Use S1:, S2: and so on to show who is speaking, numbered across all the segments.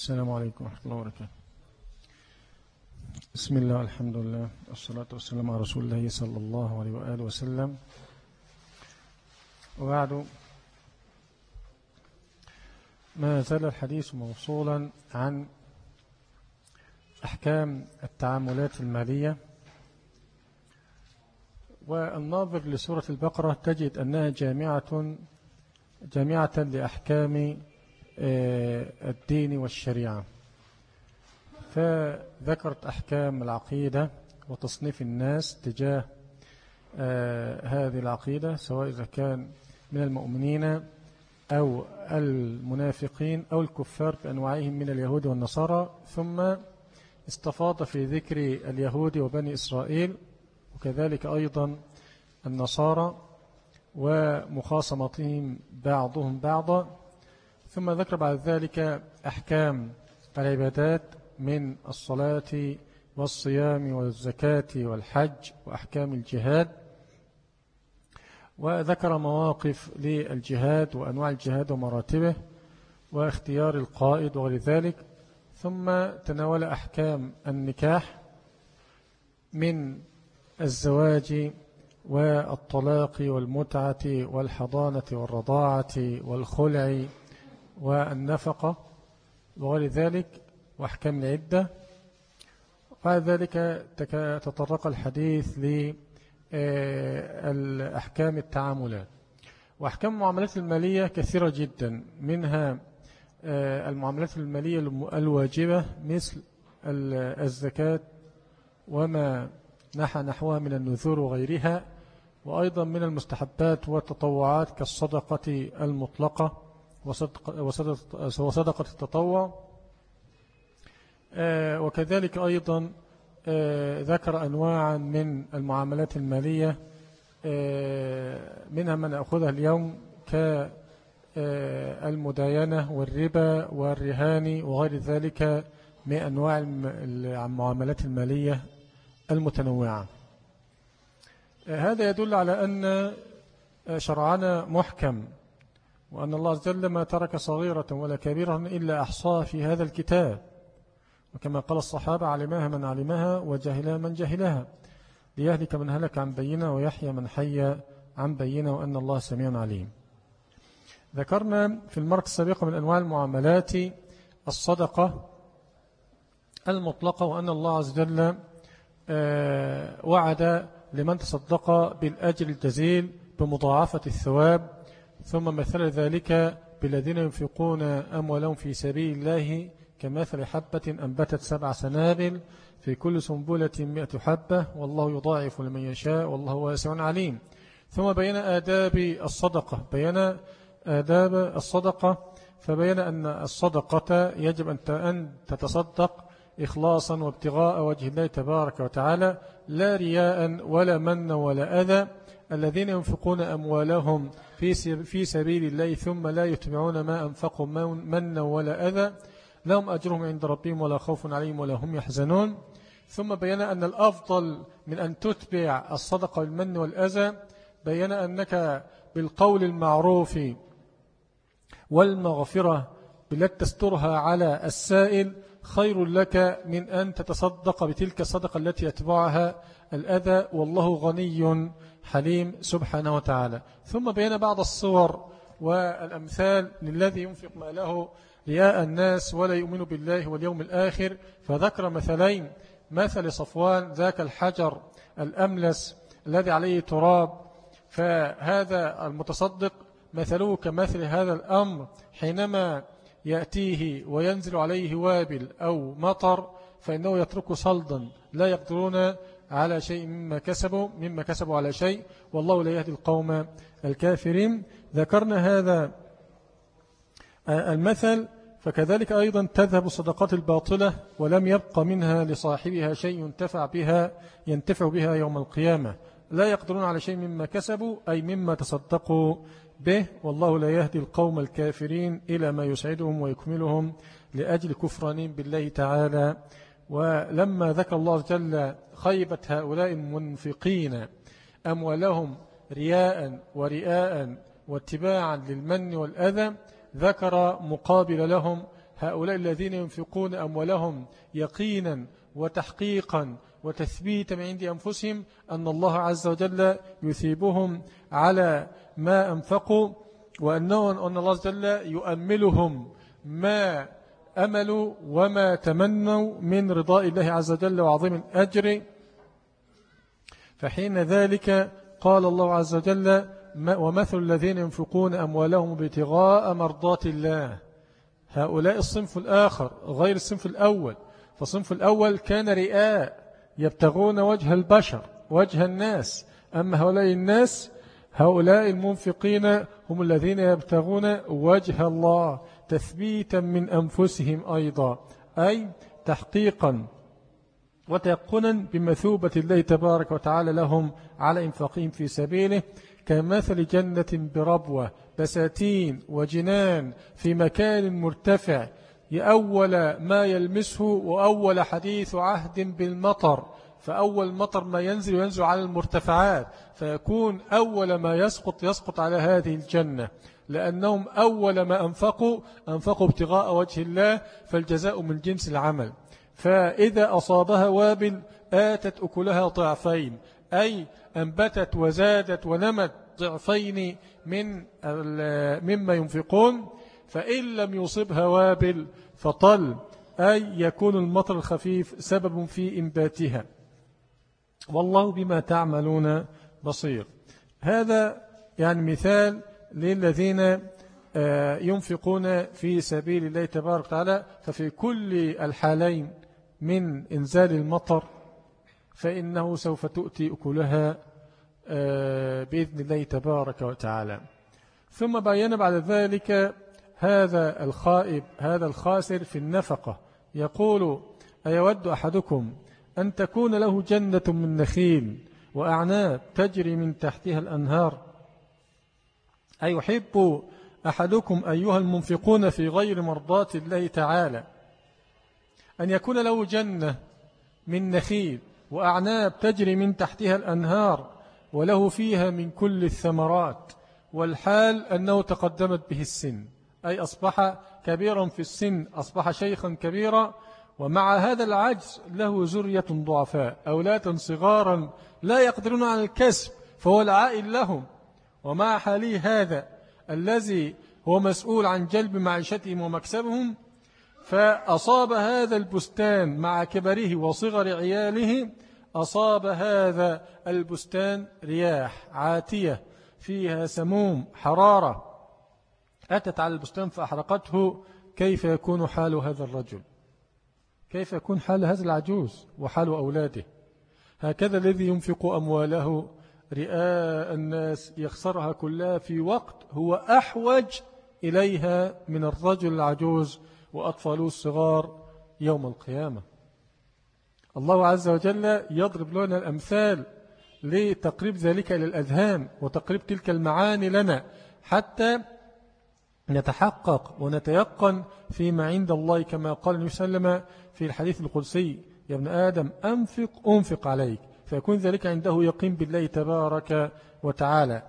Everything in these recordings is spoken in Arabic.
S1: السلام عليكم ورحمة الله وبركاته. بسم الله والحمد لله والصلاة والسلام على رسول الله صلى الله عليه وآله وسلم. وبعد، ما زال الحديث موصولا عن أحكام التعاملات المالية، والناظر لسورة البقرة تجد أنها جامعة لأحكام الدين والشريعة، فذكرت أحكام العقيدة وتصنيف الناس تجاه هذه العقيدة، سواء إذا كان من المؤمنين أو المنافقين أو الكفار بأنواعهم من اليهود والنصارى، ثم استفاض في ذكر اليهود وبني إسرائيل وكذلك أيضا النصارى ومخاصمتهم بعضهم بعضا، ثم ذكر بعد ذلك أحكام العبادات من الصلاة والصيام والزكاة والحج وأحكام الجهاد، وذكر مواقف للجهاد وأنواع الجهاد ومراتبه واختيار القائد وغير ذلك، ثم تناول أحكام النكاح من الزواج والطلاق والمتعة والحضانة والرضاعة والخلع والنفقة وغير ذلك وأحكام العدة. بعد ذلك تطرق الحديث لأحكام التعاملات، وأحكام المعاملات المالية كثيرة جدا، منها المعاملات المالية الواجبة مثل الزكاة وما نحوها من النذور وغيرها، وأيضا من المستحبات والتطوعات كالصدقة المطلقة وصدقة التطوع، وكذلك أيضا ذكر أنواعا من المعاملات المالية، منها من أخذها اليوم كالمداينة والربا والرهان وغير ذلك من أنواع المعاملات المالية المتنوعة. هذا يدل على أن شرعنا محكم، وأن الله عز وجل ما ترك صغيرة ولا كبيرة إلا أحصاها في هذا الكتاب، وكما قال الصحابة: علمها من علمها وجهلها من جهلها، ليهلك من هلك عن بينة ويحيى من حي عن بينة، وأن الله سميع عليم. ذكرنا في المرة السابقة من أنواع المعاملات الصدقة المطلقة، وأن الله عز وجل وعد لمن تصدق بالأجر الجزيل بمضاعفة الثواب، ثم مثل ذلك بالذين ينفقون أموالهم في سبيل الله كمثل حبة أنبتت 7 سنابل في كل سنبلة 100 حبة والله يضاعف لمن يشاء والله واسع عليم. ثم بين آداب الصدقة، فبين أن الصدقة يجب أن تتصدق إخلاصا وابتغاء وجه الله تبارك وتعالى، لا رياء ولا من ولا أذى. الذين ينفقون أموالهم في سبيل الله ثم لا يتبعون ما أنفقوا من ولا أذى لهم أجرهم عند ربهم ولا خوف عليهم ولا هم يحزنون. ثم بين أن الأفضل من أن تتبع الصدقة بالمن والأذى، بين أنك بالقول المعروف والمغفرة بالتي تسترها على السائل خير لك من أن تتصدق بتلك الصدقة التي يتبعها الأذى، والله غني حليم سبحانه وتعالى. ثم بين بعض الصور والأمثال للذي ينفق ماله رياء الناس ولا يؤمن بالله واليوم الآخر، فذكر مثلين: مثل صفوان ذاك الحجر الأملس الذي عليه تراب، فهذا المتصدق مثله كمثل هذا الأمر حينما يأتيه وينزل عليه وابل أو مطر فإنه يترك صلدا، لا يقدرون على شيء مما كسبوا على شيء، والله لا يهدي القوم الكافرين. ذكرنا هذا المثل. فكذلك أيضا تذهب الصدقات الباطلة ولم يبق منها لصاحبها شيء ينتفع بها يوم القيامة، لا يقدرون على شيء مما كسبوا أي مما تصدقوا به، والله لا يهدي القوم الكافرين إلى ما يسعدهم ويكملهم لأجل كفرانهم بالله تعالى. ولما ذكر الله جل خيبة هؤلاء المنفقين أموالهم رياء واتباعا للمن والأذى، ذكر مقابل لهم هؤلاء الذين ينفقون أموالهم يقينا وتحقيقا وتثبيتا من عند أنفسهم أن الله عز وجل يثيبهم على ما أنفقوا، أن الله عز وجل يؤملهم ما أملوا وما تمنوا من رضاء الله عز وجل وعظيم الأجر. فحين ذلك قال الله عز وجل: ومثل الذين ينفقون أموالهم ابتغاء مرضات الله. هؤلاء الصنف الآخر غير الصنف الأول، فالصنف الأول كان رئاء يبتغون وجه البشر وجه الناس، أما هؤلاء الناس هؤلاء المنفقين هم الذين يبتغون وجه الله تثبيتا من أنفسهم أيضا، أي تحقيقا وتيقنا بمثوبة الله تبارك وتعالى لهم على إنفاقهم في سبيله، كمثل جنة بربوة بساتين وجنان في مكان مرتفع، أول ما يلمسه وأول حديث عهد بالمطر، فأول مطر ما ينزل على المرتفعات، فيكون أول ما يسقط على هذه الجنة، لأنهم أول ما أنفقوا ابتغاء وجه الله، فالجزاء من جنس العمل. فإذا أصابها وابل آتت أكلها ضعفين، أي أنبتت وزادت ونمت ضعفين مما ينفقون. فإن لم يصبها وابل فطل، أي يكون المطر الخفيف سبب في إنباتها، والله بما تعملون بصير. هذا يعني مثال للذين ينفقون في سبيل الله تبارك وتعالى. ففي كل الحالين من إنزال المطر فإنه سوف تؤتي أكلها بإذن الله تبارك وتعالى. ثم بين بعد ذلك هذا الخائب هذا الخاسر في النفقة، يقول: أيود أحدكم أن تكون له جنة من نخيل وأعناب تجري من تحتها الأنهار؟ أيحب أحدكم أيها المنفقون في غير مرضات الله تعالى أن يكون له جنة من نخيل وأعناب تجري من تحتها الأنهار وله فيها من كل الثمرات، والحال أنه تقدمت به السن، أي أصبح كبيرا في السن، أصبح شيخا كبيرا، ومع هذا العجز له ذرية ضعفاء، أولادا صغارا لا يقدرون على الكسب، فهو العائل لهم. ومع حاله هذا الذي هو مسؤول عن جلب معيشتهم ومكسبهم، فأصاب هذا البستان مع كبره وصغر عياله، أصاب هذا البستان رياح عاتية فيها سموم حرارة أتت على البستان فأحرقته. كيف يكون حال هذا الرجل؟ كيف يكون حال هذا العجوز وحال أولاده؟ هكذا الذي ينفق أمواله رئاء الناس يخسرها كلها في وقت هو أحوج إليها من الرجل العجوز وأطفاله الصغار يوم القيامة. الله عز وجل يضرب لنا الأمثال لتقريب ذلك إلى الأذهان وتقريب تلك المعاني لنا، حتى نتحقق ونتيقن فيما عند الله، كما قال النبي صلى الله عليه وسلم في الحديث القدسي: يا ابن آدم أنفق عليك، فيكون ذلك عنده يقين بالله تبارك وتعالى.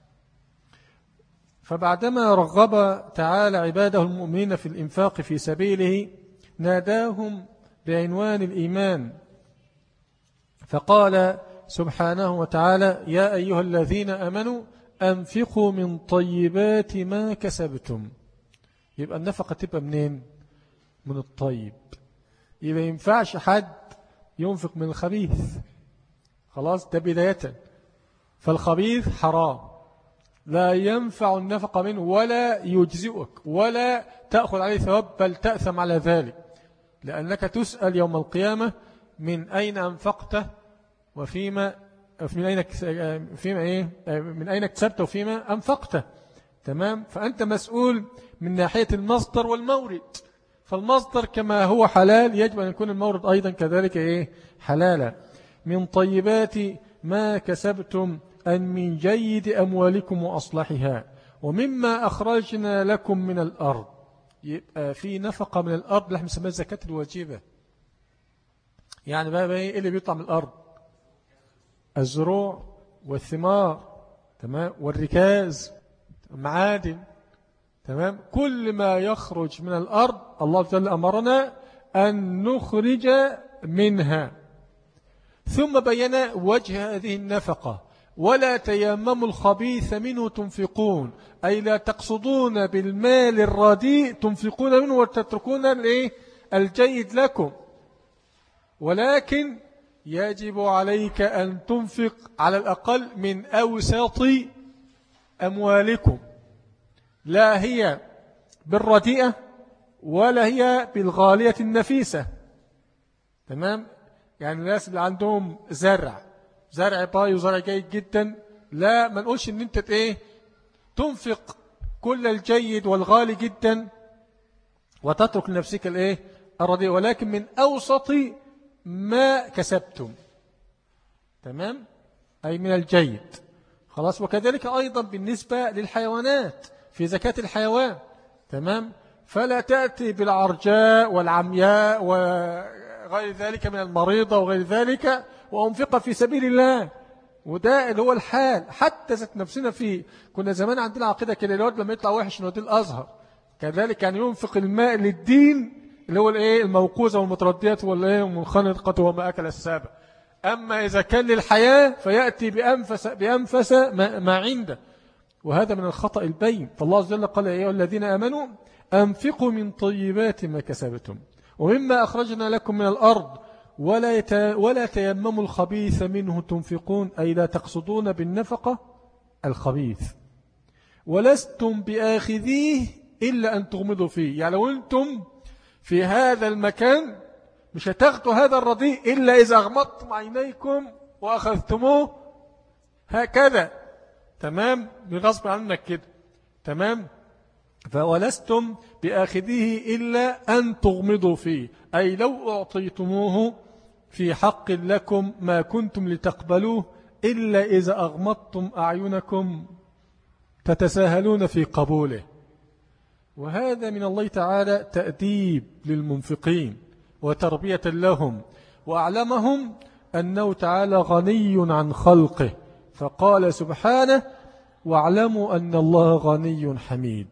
S1: فبعدما رغب تعالى عباده المؤمنين في الإنفاق في سبيله ناداهم بعنوان الإيمان، فقال سبحانه وتعالى: يا أيها الذين آمنوا أنفقوا من طيبات ما كسبتم. يبقى النفقة تبقى منين؟ من الطيب. يبقى ينفعش حد ينفق من الخبيث، خلاص، ده بداية. فالخبيث حرام، لا ينفع النفقة منه ولا يجزئك ولا تأخذ عليه ثواب، بل تأثم على ذلك، لأنك تسأل يوم القيامة من أين أنفقته وفيما من أين اكتسبته وفيما أنفقته. تمام؟ فأنت مسؤول من ناحية المصدر والمورد، فالمصدر كما هو حلال يجب أن يكون المورد أيضا كذلك حلالا. من طيبات ما كسبتم أن من جيد أموالكم وأصلحها ومما أخرجنا لكم من الأرض. يبقى في نفقة من الأرض اللي احنا بنسميها الزكاة الواجبة. يعني بقى إيه اللي بيطلع من الأرض؟ الزروع والثمار، تمام، والركاز، المعادن، تمام. كل ما يخرج من الأرض الله جل أمرنا أن نخرج منها. ثم بين وجه هذه النفقة: ولا تيمموا الخبيث منه تنفقون، أي لا تقصدون بالمال الرديء تنفقون منه وتتركون الجيد لكم، ولكن يجب عليك أن تنفق على الأقل من أوسط أموالكم، لا هي بالرديئة ولا هي بالغالية النفيسة. تمام. يعني الناس اللي عندهم زرع باي وزرع جيد جدا، لا ما نقولش ان انت تنفق كل الجيد والغالي جدا وتترك لنفسك الرديء، ولكن من أوسط ما كسبتم. تمام. أي من الجيد. خلاص. وكذلك أيضا بالنسبة للحيوانات في زكاة الحيوان. تمام. فلا تأتي بالعرجاء والعمياء وغير ذلك من المريضة وغير ذلك وأنفق في سبيل الله. وده اللي هو الحال. حتى ذات نفسنا فيه كنا زمان عندنا عقيدة كده، الواد لما يطلع وحش نوديه الأزهر. كذلك يعني ينفق الماء للدين اللي هو الموقوذة والمترديات والمنخنقة وما أكل السابع. أما إذا كان للحياة فيأتي بأنفس ما عنده، وهذا من الخطأ البين. فالله عز وجل قال: يا أيها الذين آمنوا أنفقوا من طيبات ما كسبتم ومما أخرجنا لكم من الأرض ولا تيمموا الخبيث منه تنفقون، أي لا تقصدون بالنفقة الخبيث، ولستم بآخذيه إلا أن تغمضوا فيه. يعني لو أنتم في هذا المكان مش هتاخدوا هذا الرديء إلا إذا أغمضتم عينيكم وأخذتموه هكذا. تمام. بغصب عنك كده. تمام. فولستم بآخذيه إلا أن تغمضوا فيه، أي لو أعطيتموه في حق لكم ما كنتم لتقبلوه إلا إذا أغمضتم أعينكم تتساهلون في قبوله. وهذا من الله تعالى تأديب للمنفقين وتربية لهم، وأعلمهم أنه تعالى غني عن خلقه، فقال سبحانه: واعلموا أن الله غني حميد.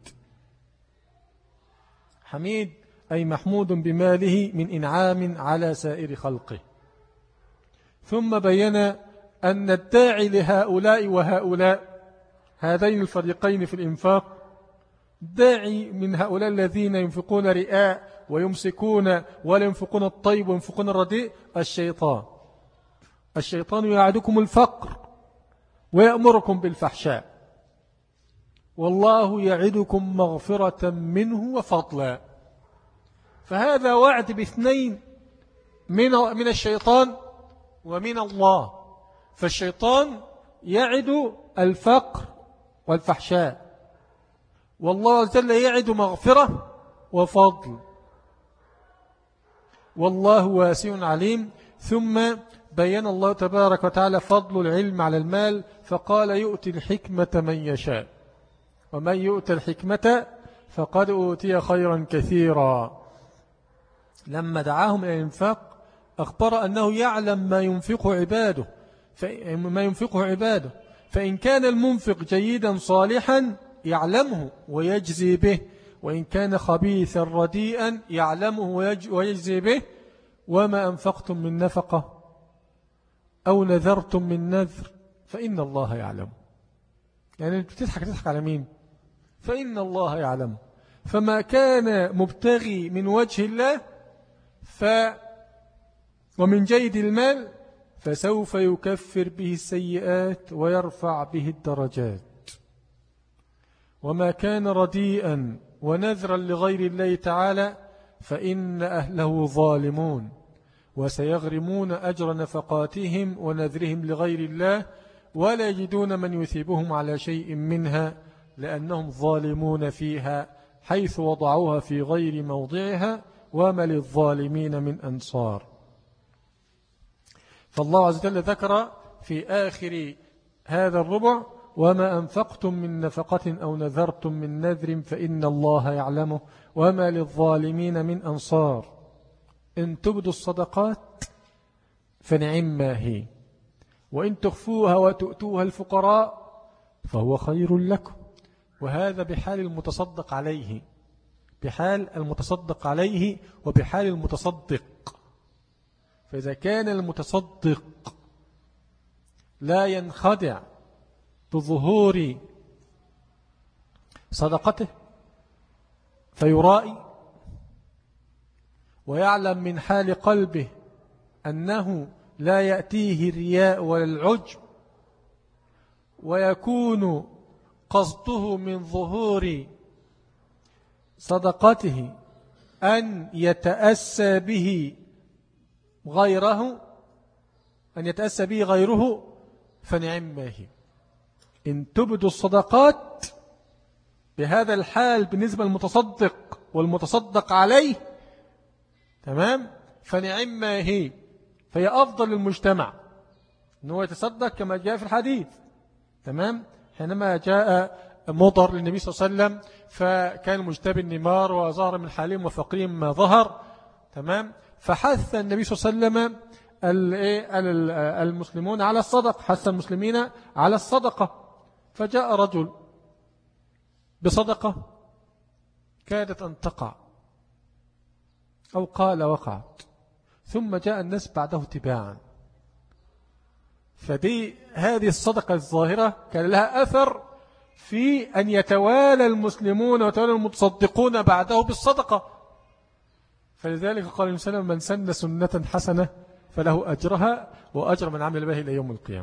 S1: حميد أي محمود بماله من إنعام على سائر خلقه. ثم بين أن الداعي لهؤلاء وهؤلاء هذين الفريقين في الإنفاق، داعي من هؤلاء الذين ينفقون رئاء ويمسكون ولا ينفقون الطيب وينفقون الرديء الشيطان يعدكم الفقر ويأمركم بالفحشاء، والله يعدكم مغفرة منه وفضلا. فهذا وعد باثنين من الشيطان ومن الله. فالشيطان يعد الفقر والفحشاء، والله عز وجل يعد مغفرة وفضل، والله واسع عليم. ثم بين الله تبارك وتعالى فضل العلم على المال، فقال: يؤتي الحكمة من يشاء، ومن يؤتي الحكمة فقد أوتي خيرا كثيرا. لما دعاهم إلى الإنفاق أخبر أنه يعلم ما ينفقه عباده، فإن كان المنفق جيدا صالحا يعلمه ويجزي به، وإن كان خبيثا رديئا يعلمه ويجزي به. وما أنفقتم من نفقة أو نذرتم من نذر فإن الله يعلم. يعني تضحك على مين؟ فإن الله يعلم. فما كان مبتغي من وجه الله ومن جيد المال فسوف يكفر به السيئات ويرفع به الدرجات. وما كان رديئا ونذرا لغير الله تعالى فإن أهله ظالمون وسيغرمون أجر نفقاتهم ونذرهم لغير الله ولا يجدون من يثيبهم على شيء منها لأنهم ظالمون فيها حيث وضعوها في غير موضعها وما للظالمين من أنصار. فالله عز وجل ذكر في آخر هذا الربع: وما أنفقتم من نفقة أو نذرتم من نذر فإن الله يعلمه وما للظالمين من أنصار. إن تبدوا الصدقات فنعم ما هي، وإن تخفوها وتؤتوها الفقراء فهو خير لكم، وهذا بحال المتصدق عليه، بحال المتصدق عليه وبحال المتصدق. فإذا كان المتصدق لا ينخدع بظهور صدقته فيرائي ويعلم من حال قلبه أنه لا يأتيه الرياء ولا العجب، ويكون قصده من ظهور صدقته أن يتأسى به غيره، فنعم ما هي. إن تبدوا الصدقات بهذا الحال بالنسبة للمتصدق والمتصدق عليه، تمام، فنعم ما هي، فهي أفضل للمجتمع أنه يتصدق كما جاء في الحديث. تمام. حينما جاء مضر للنبي صلى الله عليه وسلم فكان مجتبي النمار وظهر من حالهم وفقرهم ما ظهر. تمام. فحث النبي صلى الله عليه وسلم المسلمون على الصدقة، حث المسلمين على الصدقة. فجاء رجل بصدقة كادت أن تقع أو قال وقعت، ثم جاء الناس بعده تباعا. هذه الصدقة الظاهرة كان لها أثر في أن يتوالى المسلمون ويتوالى المتصدقون بعده بالصدقة. فلذلك قال النبي صلى الله عليه وسلم: من سن سنة حسنة فله أجرها وأجر من عمل به إلى يوم القيامة.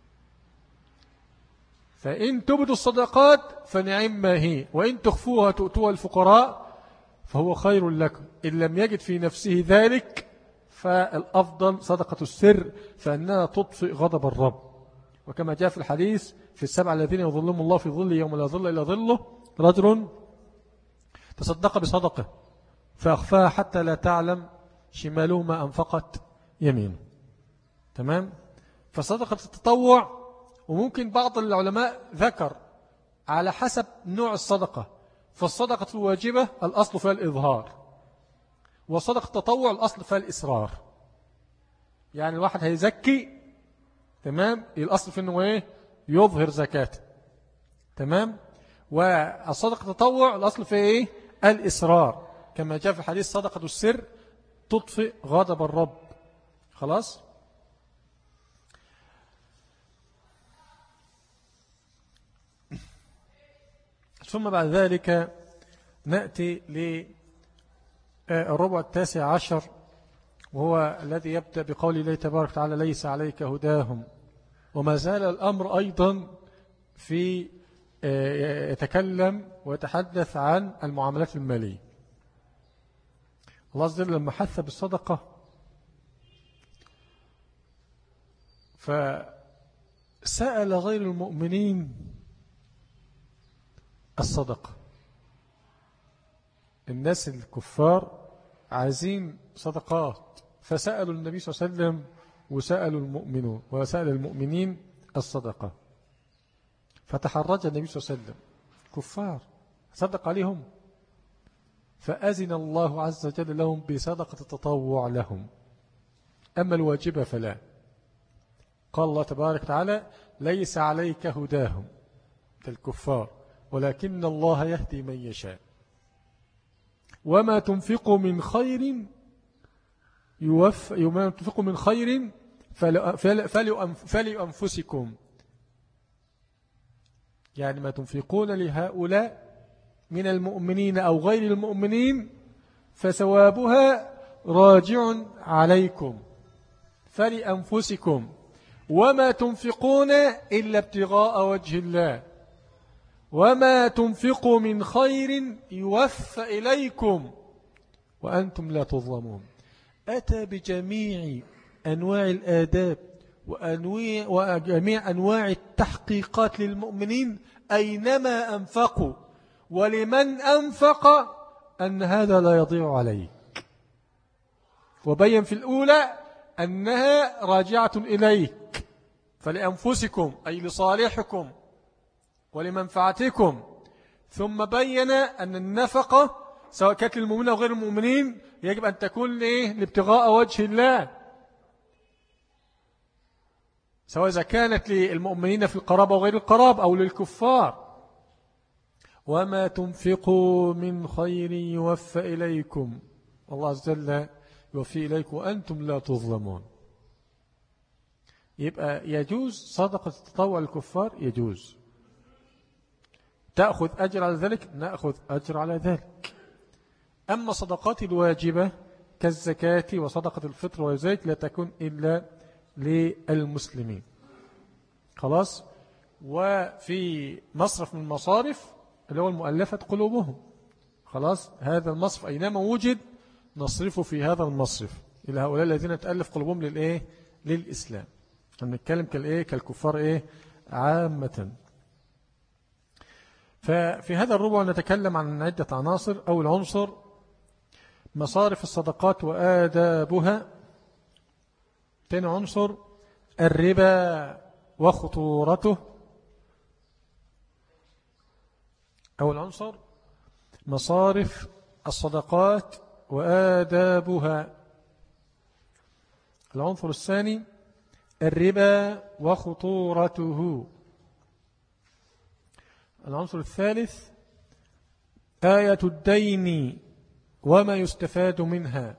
S1: فإن تبدوا الصدقات فنعم ما هي، وإن تخفوها تؤتوها الفقراء فهو خير لكم. إن لم يجد في نفسه ذلك فالأفضل صدقة السر، فإنها تطفئ غضب الرب. وكما جاء في الحديث: في السبع الذين يظلهم الله في ظل يوم لا ظل إلا ظله، رجل تصدق بصدقه فأخفاها حتى لا تعلم شماله ما أنفقت يمينه. تمام. فصدقة التطوع، وممكن بعض العلماء ذكر على حسب نوع الصدقة، فالصدقة الواجبة الأصل فيها الإظهار، وصدقة التطوع الأصل فيها الإسرار. يعني الواحد هيزكي، تمام، الأصل في أنه إيه؟ يظهر زكاة. تمام. والصدقة التطوع الأصل فيها إيه؟ الإسرار، كما جاء في الحديث: صدقة السر تطفئ غضب الرب. خلاص. ثم بعد ذلك نأتي للربع 19، وهو الذي يبدأ بقول الله تبارك وتعالى: ليس عليك هداهم. وما زال الأمر أيضا في يتكلم ويتحدث عن المعاملات المالية. الله عز وجل لما حث بالصدقة فسأل غير المؤمنين الصدقة. الناس الكفار عايزين صدقات، فسألوا النبي صلى الله عليه وسلم وسألوا المؤمنون وسأل المؤمنين الصدقة. فتحرج النبي صلى الله عليه وسلم، كفار صدق عليهم، فأذن الله عز وجل لهم بصدقة التطوع لهم، أما الواجبة فلا. قال الله تبارك وتعالى: ليس عليك هداهم كالكفار ولكن الله يهدي من يشاء وما تنفقوا من خير فلأنفسكم. يعني ما تنفقون لهؤلاء من المؤمنين أو غير المؤمنين فثوابها راجع عليكم فلأنفسكم، وما تنفقون إلا ابتغاء وجه الله وما تنفقوا من خير يوفى إليكم وأنتم لا تظلمون. أتى بجميع أنواع الآداب وجميع أنواع التحقيقات للمؤمنين أينما أنفقوا ولمن أنفق أن هذا لا يضيع عليك، وبين في الأولى أنها راجعة إليك فلأنفسكم أي لصالحكم ولمنفعتكم، ثم بين أن النفقة سواء كانت للمؤمنين أو غير المؤمنين يجب أن تكون لابتغاء وجه الله، سواء إذا كانت للمؤمنين في القرابة وغير القرابة أو للكفار. وما تنفقوا من خير يوفى إليكم، الله عز وجل يوفي إليكم وأنتم لا تظلمون. يبقى يجوز صدقة التطوع الكفار، يجوز. تأخذ أجر على ذلك، نأخذ أجر على ذلك. أما صدقات الواجبة كالزكاة وصدقة الفطر وذلك لا تكون إلا للمسلمين. خلاص. وفي مصرف من المصارف اللي هو المؤلفة قلوبهم، خلاص، هذا المصرف أينما وجد نصرفه في هذا المصرف إلى هؤلاء الذين تألف قلوبهم للإيه؟ للإسلام. هنتكلم كالكفار إيه؟ عامة. ففي هذا الربع نتكلم عن عدة عناصر. أول عنصر مصارف الصدقات وآدابها. ثاني عنصر الربا وخطورته. أول عنصر مصارف الصدقات وآدابها. العنصر الثاني الربا وخطورته. العنصر الثالث آية الدين وما يستفاد منها.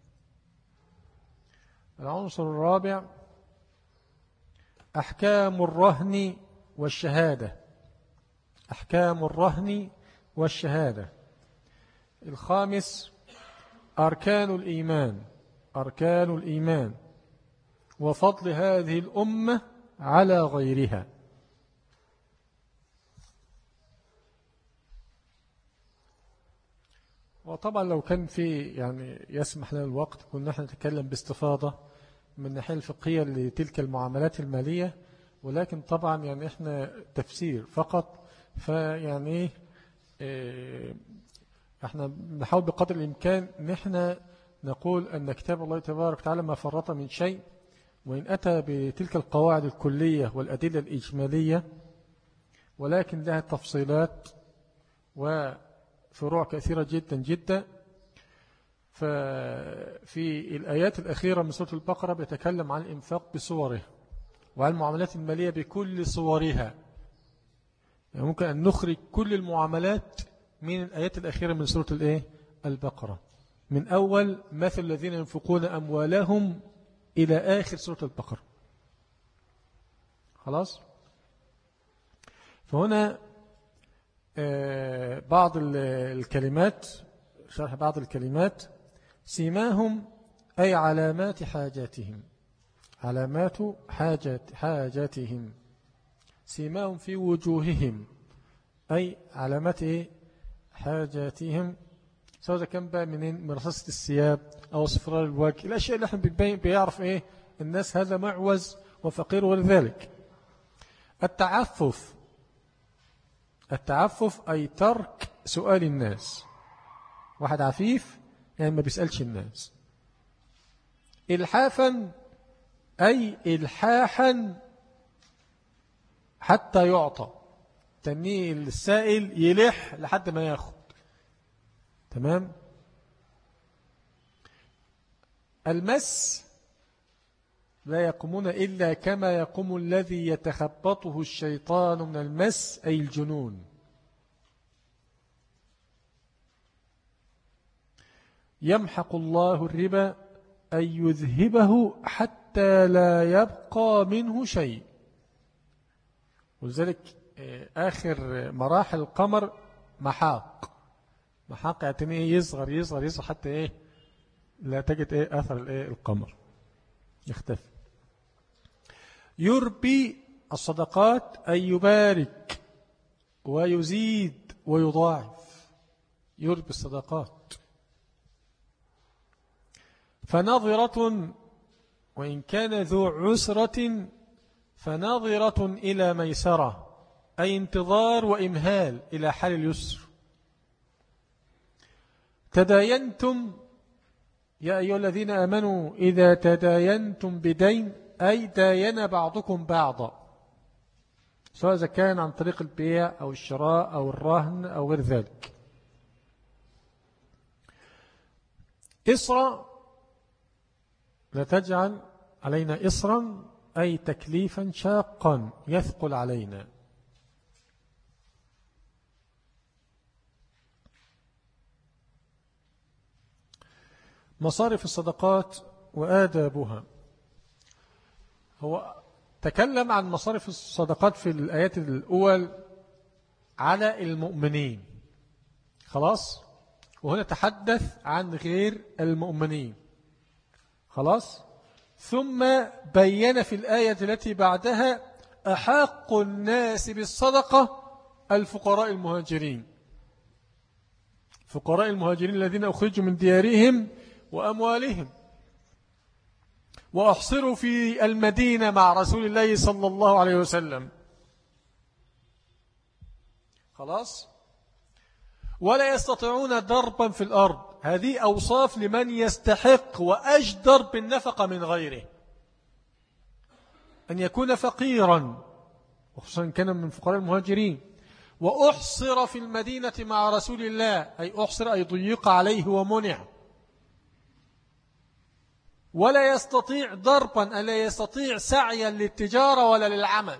S1: العنصر الرابع أحكام الرهن والشهادة. أحكام الرهن والشهادة. الخامس أركان الإيمان. أركان الإيمان وفضل هذه الأمة على غيرها. وطبعا لو كان في يسمح لنا الوقت كنا نحن نتكلم باستفاضة من الناحية الفقهية لتلك المعاملات المالية، ولكن طبعا احنا تفسير فقط. احنا نحاول بقدر الإمكان نحن نقول أن كتاب الله تبارك وتعالى ما فرط من شيء، وإن أتى بتلك القواعد الكلية والأدلة الإجمالية، ولكن لها تفصيلات وفروع كثيرة جدا جدا. ففي الآيات الأخيرة من سورة البقرة بيتكلم عن الإنفاق بصوره وعن المعاملات المالية بكل صورها. ممكن أن نخرج كل المعاملات من الآيات الأخيرة من سورة البقرة، من أول مثل الذين ينفقون أموالهم إلى آخر سورة البقرة. خلاص. فهنا بعض الكلمات، شرح بعض الكلمات. سيماهم أي علامات حاجاتهم. علامات حاجاتهم. سيماهم في وجوههم أي علامات حاجاتهم، سواء كان بقى من رصاصة الثياب أو صفرار الوجه، الأشياء اللي احنا بيعرف الناس هذا معوز وفقير وغير ذلك. التعفف. التعفف أي ترك سؤال الناس. واحد عفيف ما بيسألش الناس. إلحافا أي إلحاحا حتى يعطى، تنيه السائل يلح لحد ما ياخد. تمام. المس لا يقومون إلا كما يقوم الذي يتخبطه الشيطان من المس أي الجنون. يمحق الله الربا أي يذهبه حتى لا يبقى منه شيء. ولذلك آخر مراحل القمر محاق. محاق يعني يصغر يصغر يصغر حتى لا تجد أثر القمر، يختفي. يربي الصدقات أي يبارك ويزيد ويضاعف. يربي الصدقات. فنظرة وإن كان ذو عسرة فنظرة إلى ميسرة أي انتظار وإمهال إلى حال اليسر. تداينتم يا أيها الذين آمنوا إذا تداينتم بدين أي داين بعضكم بعضا، سواء إذا كان عن طريق البيع أو الشراء أو الرهن أو غير ذلك. إصرا لا تجعل علينا إصرا أي تكليفا شاقا يثقل علينا. مصارف الصدقات وآدابها. هو تكلم عن مصارف الصدقات في الآيات الأول على المؤمنين، خلاص، وهنا تحدث عن غير المؤمنين، خلاص. ثم بين في الآية التي بعدها أحق الناس بالصدقة الفقراء المهاجرين، فقراء المهاجرين الذين أخرجوا من ديارهم وأموالهم وأحصروا في المدينة مع رسول الله صلى الله عليه وسلم، خلاص، ولا يستطيعون ضربا في الأرض. هذه أوصاف لمن يستحق وأجدر بالنفقة من غيره، أن يكون فقيرا وخصوصا كان من فقراء المهاجرين، وأحصر في المدينة مع رسول الله، أي أحصر أي ضيق عليه ومنع، ولا يستطيع ضربا، ألا يستطيع سعيا للتجارة ولا للعمل،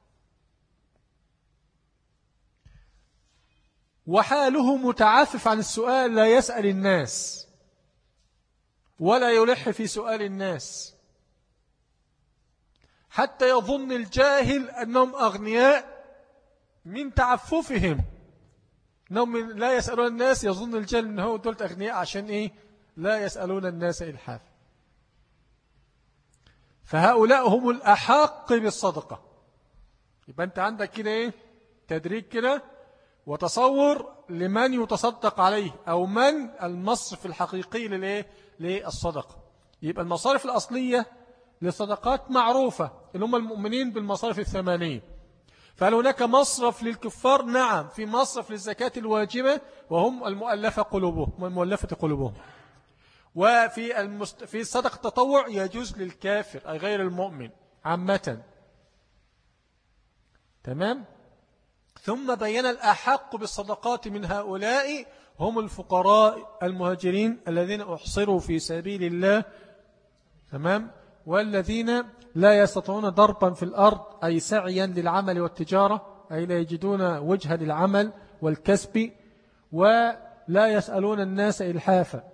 S1: وحاله متعفف عن السؤال، لا يسأل الناس ولا يلح في سؤال الناس، حتى يظن الجاهل أنهم أغنياء من تعففهم، أنهم لا يسألون الناس، يظن الجاهل أنه دولت أغنياء عشان إيه؟ لا يسألون الناس إلحاف. فهؤلاء هم الأحق بالصدقة. يبقى أنت عندك كده إيه؟ تدريج كده وتصور لمن يتصدق عليه أو من المصرف الحقيقي للصدقة. يبقى المصارف الأصلية للصدقات معروفة، اللي هم المؤمنين بالمصارف الثمانية. فهل هناك مصرف للكفار؟ نعم، في مصرف للزكاة الواجبة وهم المؤلفة قلوبهم. في صدقة التطوع يجوز للكافر أي غير المؤمن عامة، تمام. ثم بين الأحق بالصدقات من هؤلاء هم الفقراء المهاجرين الذين أحصروا في سبيل الله، تمام، والذين لا يستطيعون ضربا في الأرض أي سعيا للعمل والتجارة، أي لا يجدون وجه للعمل والكسب، ولا يسألون الناس إلحافا.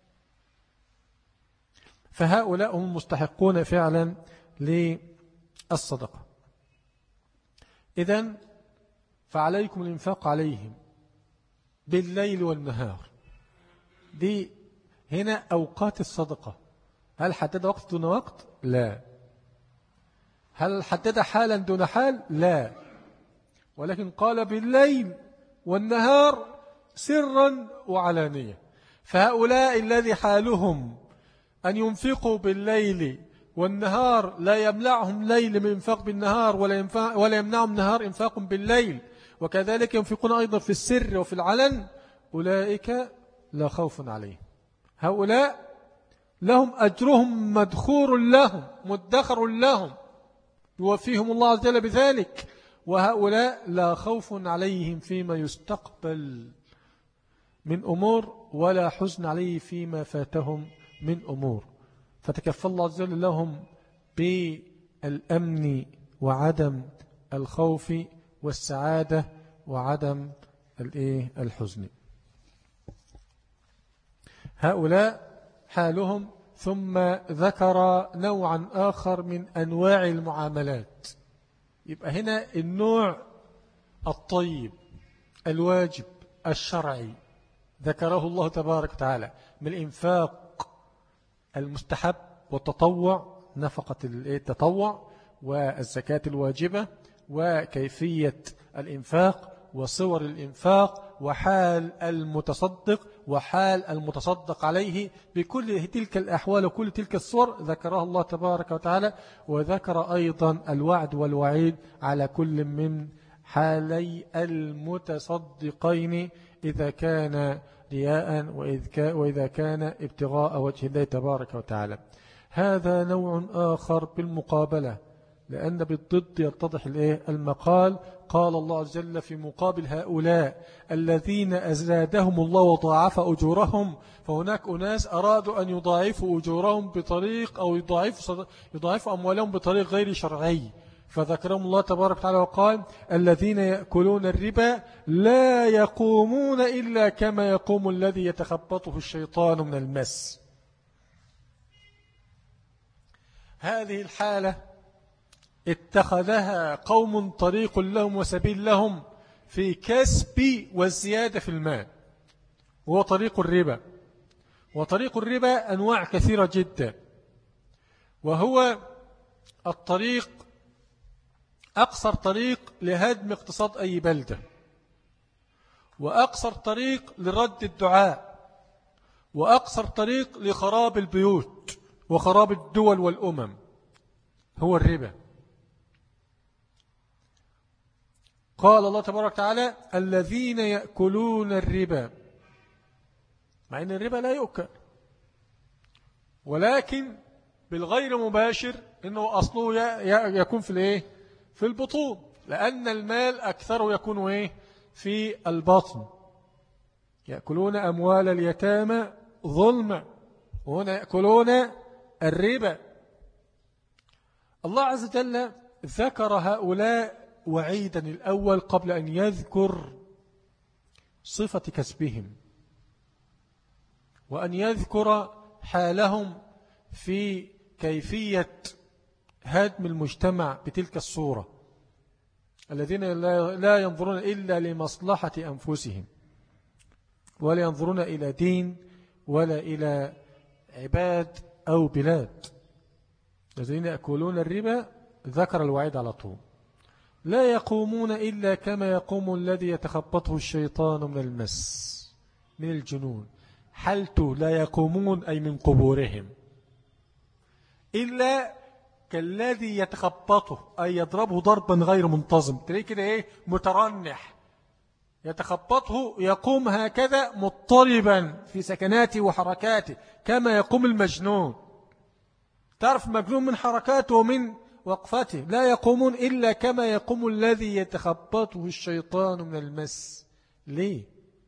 S1: فهؤلاء هم المستحقون فعلا للصدقة. إذن فعليكم الإنفاق عليهم بالليل والنهار. دي هنا أوقات الصدقة. هل حدد وقت دون وقت؟ لا. هل حدد حالا دون حال؟ لا. ولكن قال بالليل والنهار سرا وعلانية. فهؤلاء الذي حالهم أن ينفقوا بالليل والنهار، لا يمنعهم ليل من إنفاق بالنهار ولا يمنعهم نهار إنفاق بالليل، وكذلك ينفقون أيضا في السر وفي العلن، أولئك لا خوف عليهم. هؤلاء لهم أجرهم مدخور لهم مدخر لهم يوفيهم الله عز وجل بذلك، وهؤلاء لا خوف عليهم فيما يستقبل من أمور ولا حزن عليه فيما فاتهم من أمور. فتكفل الله عز وجل لهم بالأمن وعدم الخوف والسعادة وعدم الحزن. هؤلاء حالهم. ثم ذكر نوعا آخر من أنواع المعاملات. يبقى هنا النوع الطيب الواجب الشرعي ذكره الله تبارك وتعالى من الإنفاق المستحب والتطوع، نفقة التطوع والزكاة الواجبة، وكيفية الإنفاق وصور الإنفاق وحال المتصدق وحال المتصدق عليه بكل تلك الأحوال وكل تلك الصور ذكرها الله تبارك وتعالى. وذكر أيضا الوعد والوعيد على كل من حالي المتصدقين إذا كان رياء وإذا كان ابتغاء وجه الله تبارك وتعالى. هذا نوع آخر بالمقابلة، لأن بالضد يتضح المقال. قال الله عز وجل في مقابل هؤلاء الذين أزادهم الله وضاعف أجورهم، فهناك أناس أرادوا أن يضاعفوا أجورهم بطريق أو يضاعفوا أموالهم بطريق غير شرعي، فذكرهم الله تبارك وتعالى وقال الذين يأكلون الربا لا يقومون إلا كما يقوم الذي يتخبطه الشيطان من المس. هذه الحالة اتخذها قوم طريق لهم وسبيل لهم في كسب والزيادة في المال، وهو طريق الربا. وطريق الربا أنواع كثيرة جدا، وهو الطريق أقصر طريق لهدم اقتصاد أي بلدة، وأقصر طريق لرد الدعاء، وأقصر طريق لخراب البيوت وخراب الدول والأمم، هو الربا. قال الله تبارك وتعالى الذين يأكلون الربا، مع أن الربا لا يؤكل، ولكن بالغير مباشر إنه أصله يكون في الإيه؟ في البطون، لأن المال أكثره يكون إيه؟ في البطن. يأكلون أموال اليتامى ظلما، وهنا يأكلون الربا. الله عز وجل ذكر هؤلاء وعيدا الأول قبل أن يذكر صفة كسبهم، وأن يذكر حالهم في كيفية هدم المجتمع بتلك الصورة. الذين لا ينظرون إلا لمصلحة أنفسهم، ولا ينظرون إلى دين ولا إلى عباد أو بلاد. الذين يأكلون الربا ذكر الوعيد على طول. لا يقومون إلا كما يقوم الذي يتخبطه الشيطان من المس، من الجنون. حالته لا يقومون أي من قبورهم إلا كالذي يتخبطه، أي يضربه ضربا غير منتظم، تلاقيه كده إيه؟ مترنح، يتخبطه يقوم هكذا مضطربا في سكناته وحركاته كما يقوم المجنون. تعرف مجنون من حركاته ومن وقفته. لا يقومون إلا كما يقوم الذي يتخبطه الشيطان من المس. ليه؟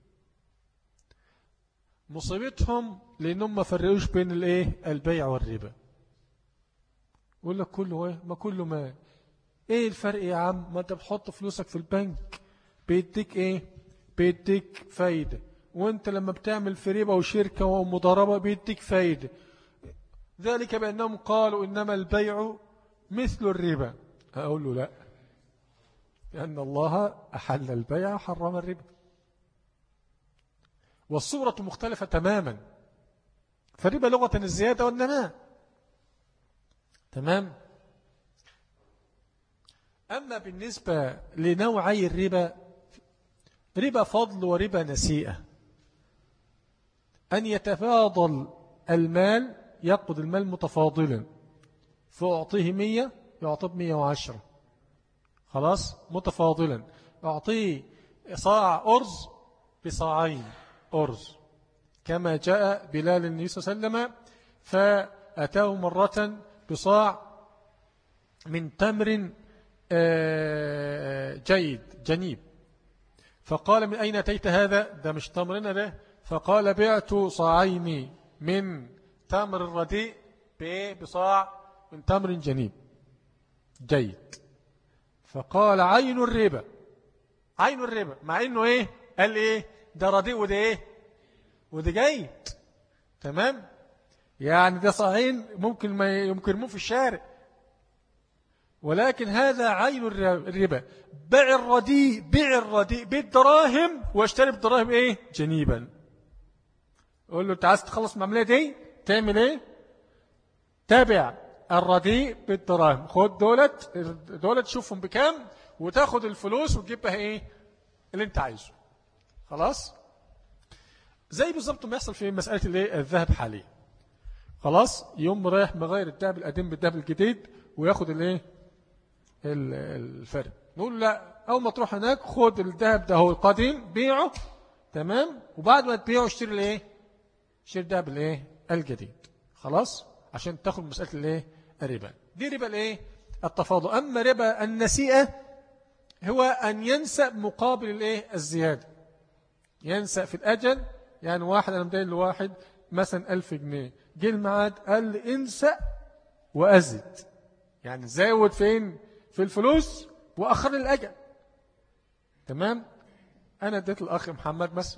S1: مصيبتهم لأنهم ما فرقوش بين الايه؟ البيع والربا. يقول لك كله ايه؟ ما كله ما ايه الفرق يا عم؟ ما انت بتحط فلوسك في البنك بيديك ايه؟ بيديك فايدة، وانت لما بتعمل في ربا وشركة ومضاربة بيديك فايدة. ذلك بأنهم قالوا إنما البيع مثل الربا. أقول له لا، لأن الله أحل البيع وحرم الربا، والصورة مختلفة تماما. فالربا لغة الزيادة والنماء، تمام. أما بالنسبة لنوعي الربا، ربا فضل وربا نسيئة. أن يتفاضل المال، يقبض المال متفاضلا، فأعطيه 100 يعطيه 110، خلاص متفاضلا. أعطيه صاع أرز بصاعين أرز، كما جاء بلال النبي صلى الله عليه وسلم فأتاه مرة بصاع من تمر جيد جنيب، فقال من أين أتيت هذا؟ ده مش تمرنا ده. فقال بعت صاعين من تمر الرديء بصاع من تمر جنيب جيد. فقال عين الربا، عين الربا، مع انه ايه؟ قال ايه؟ ده رديء وده ايه؟ وده جيد، تمام. يعني ده صاعين ممكن ما يمكن في الشارع، ولكن هذا عين الربا. بيع الرديء، بيع الرديء بالدراهم واشتري بالدراهم ايه؟ جنيبا. قول له انت عايز تخلص من العمليه دي تعمل ايه؟ تابع الرديء بالدراهم، خد دولت شوفهم بكام وتاخد الفلوس وتجيب بها ايه اللي انت عايزه، خلاص. زي بالظبط ما يحصل في مسألة الايه؟ الذهب حاليا. خلاص يوم رايح مغير الذهب القديم بالذهب الجديد وياخد الايه؟ الفرق. نقول لا، اول ما تروح هناك خد الذهب ده هو القديم بيعه، تمام، وبعد ما تبيعه اشتري الايه؟ اشتري الذهب الايه؟ الجديد، خلاص، عشان تاخد مسألة الايه؟ الربا. دي ربا الايه؟ التفاضل. اما ربا النسيئة هو ان ينسأ مقابل الايه؟ الزيادة. ينسأ في الاجل، يعني واحد انا مدين لواحد مثلا 1000 جنيه، جه الميعاد قال لي انسأ وازد، يعني زود فين؟ في الفلوس واخر الاجل، تمام. انا اديت الاخ محمد مثلا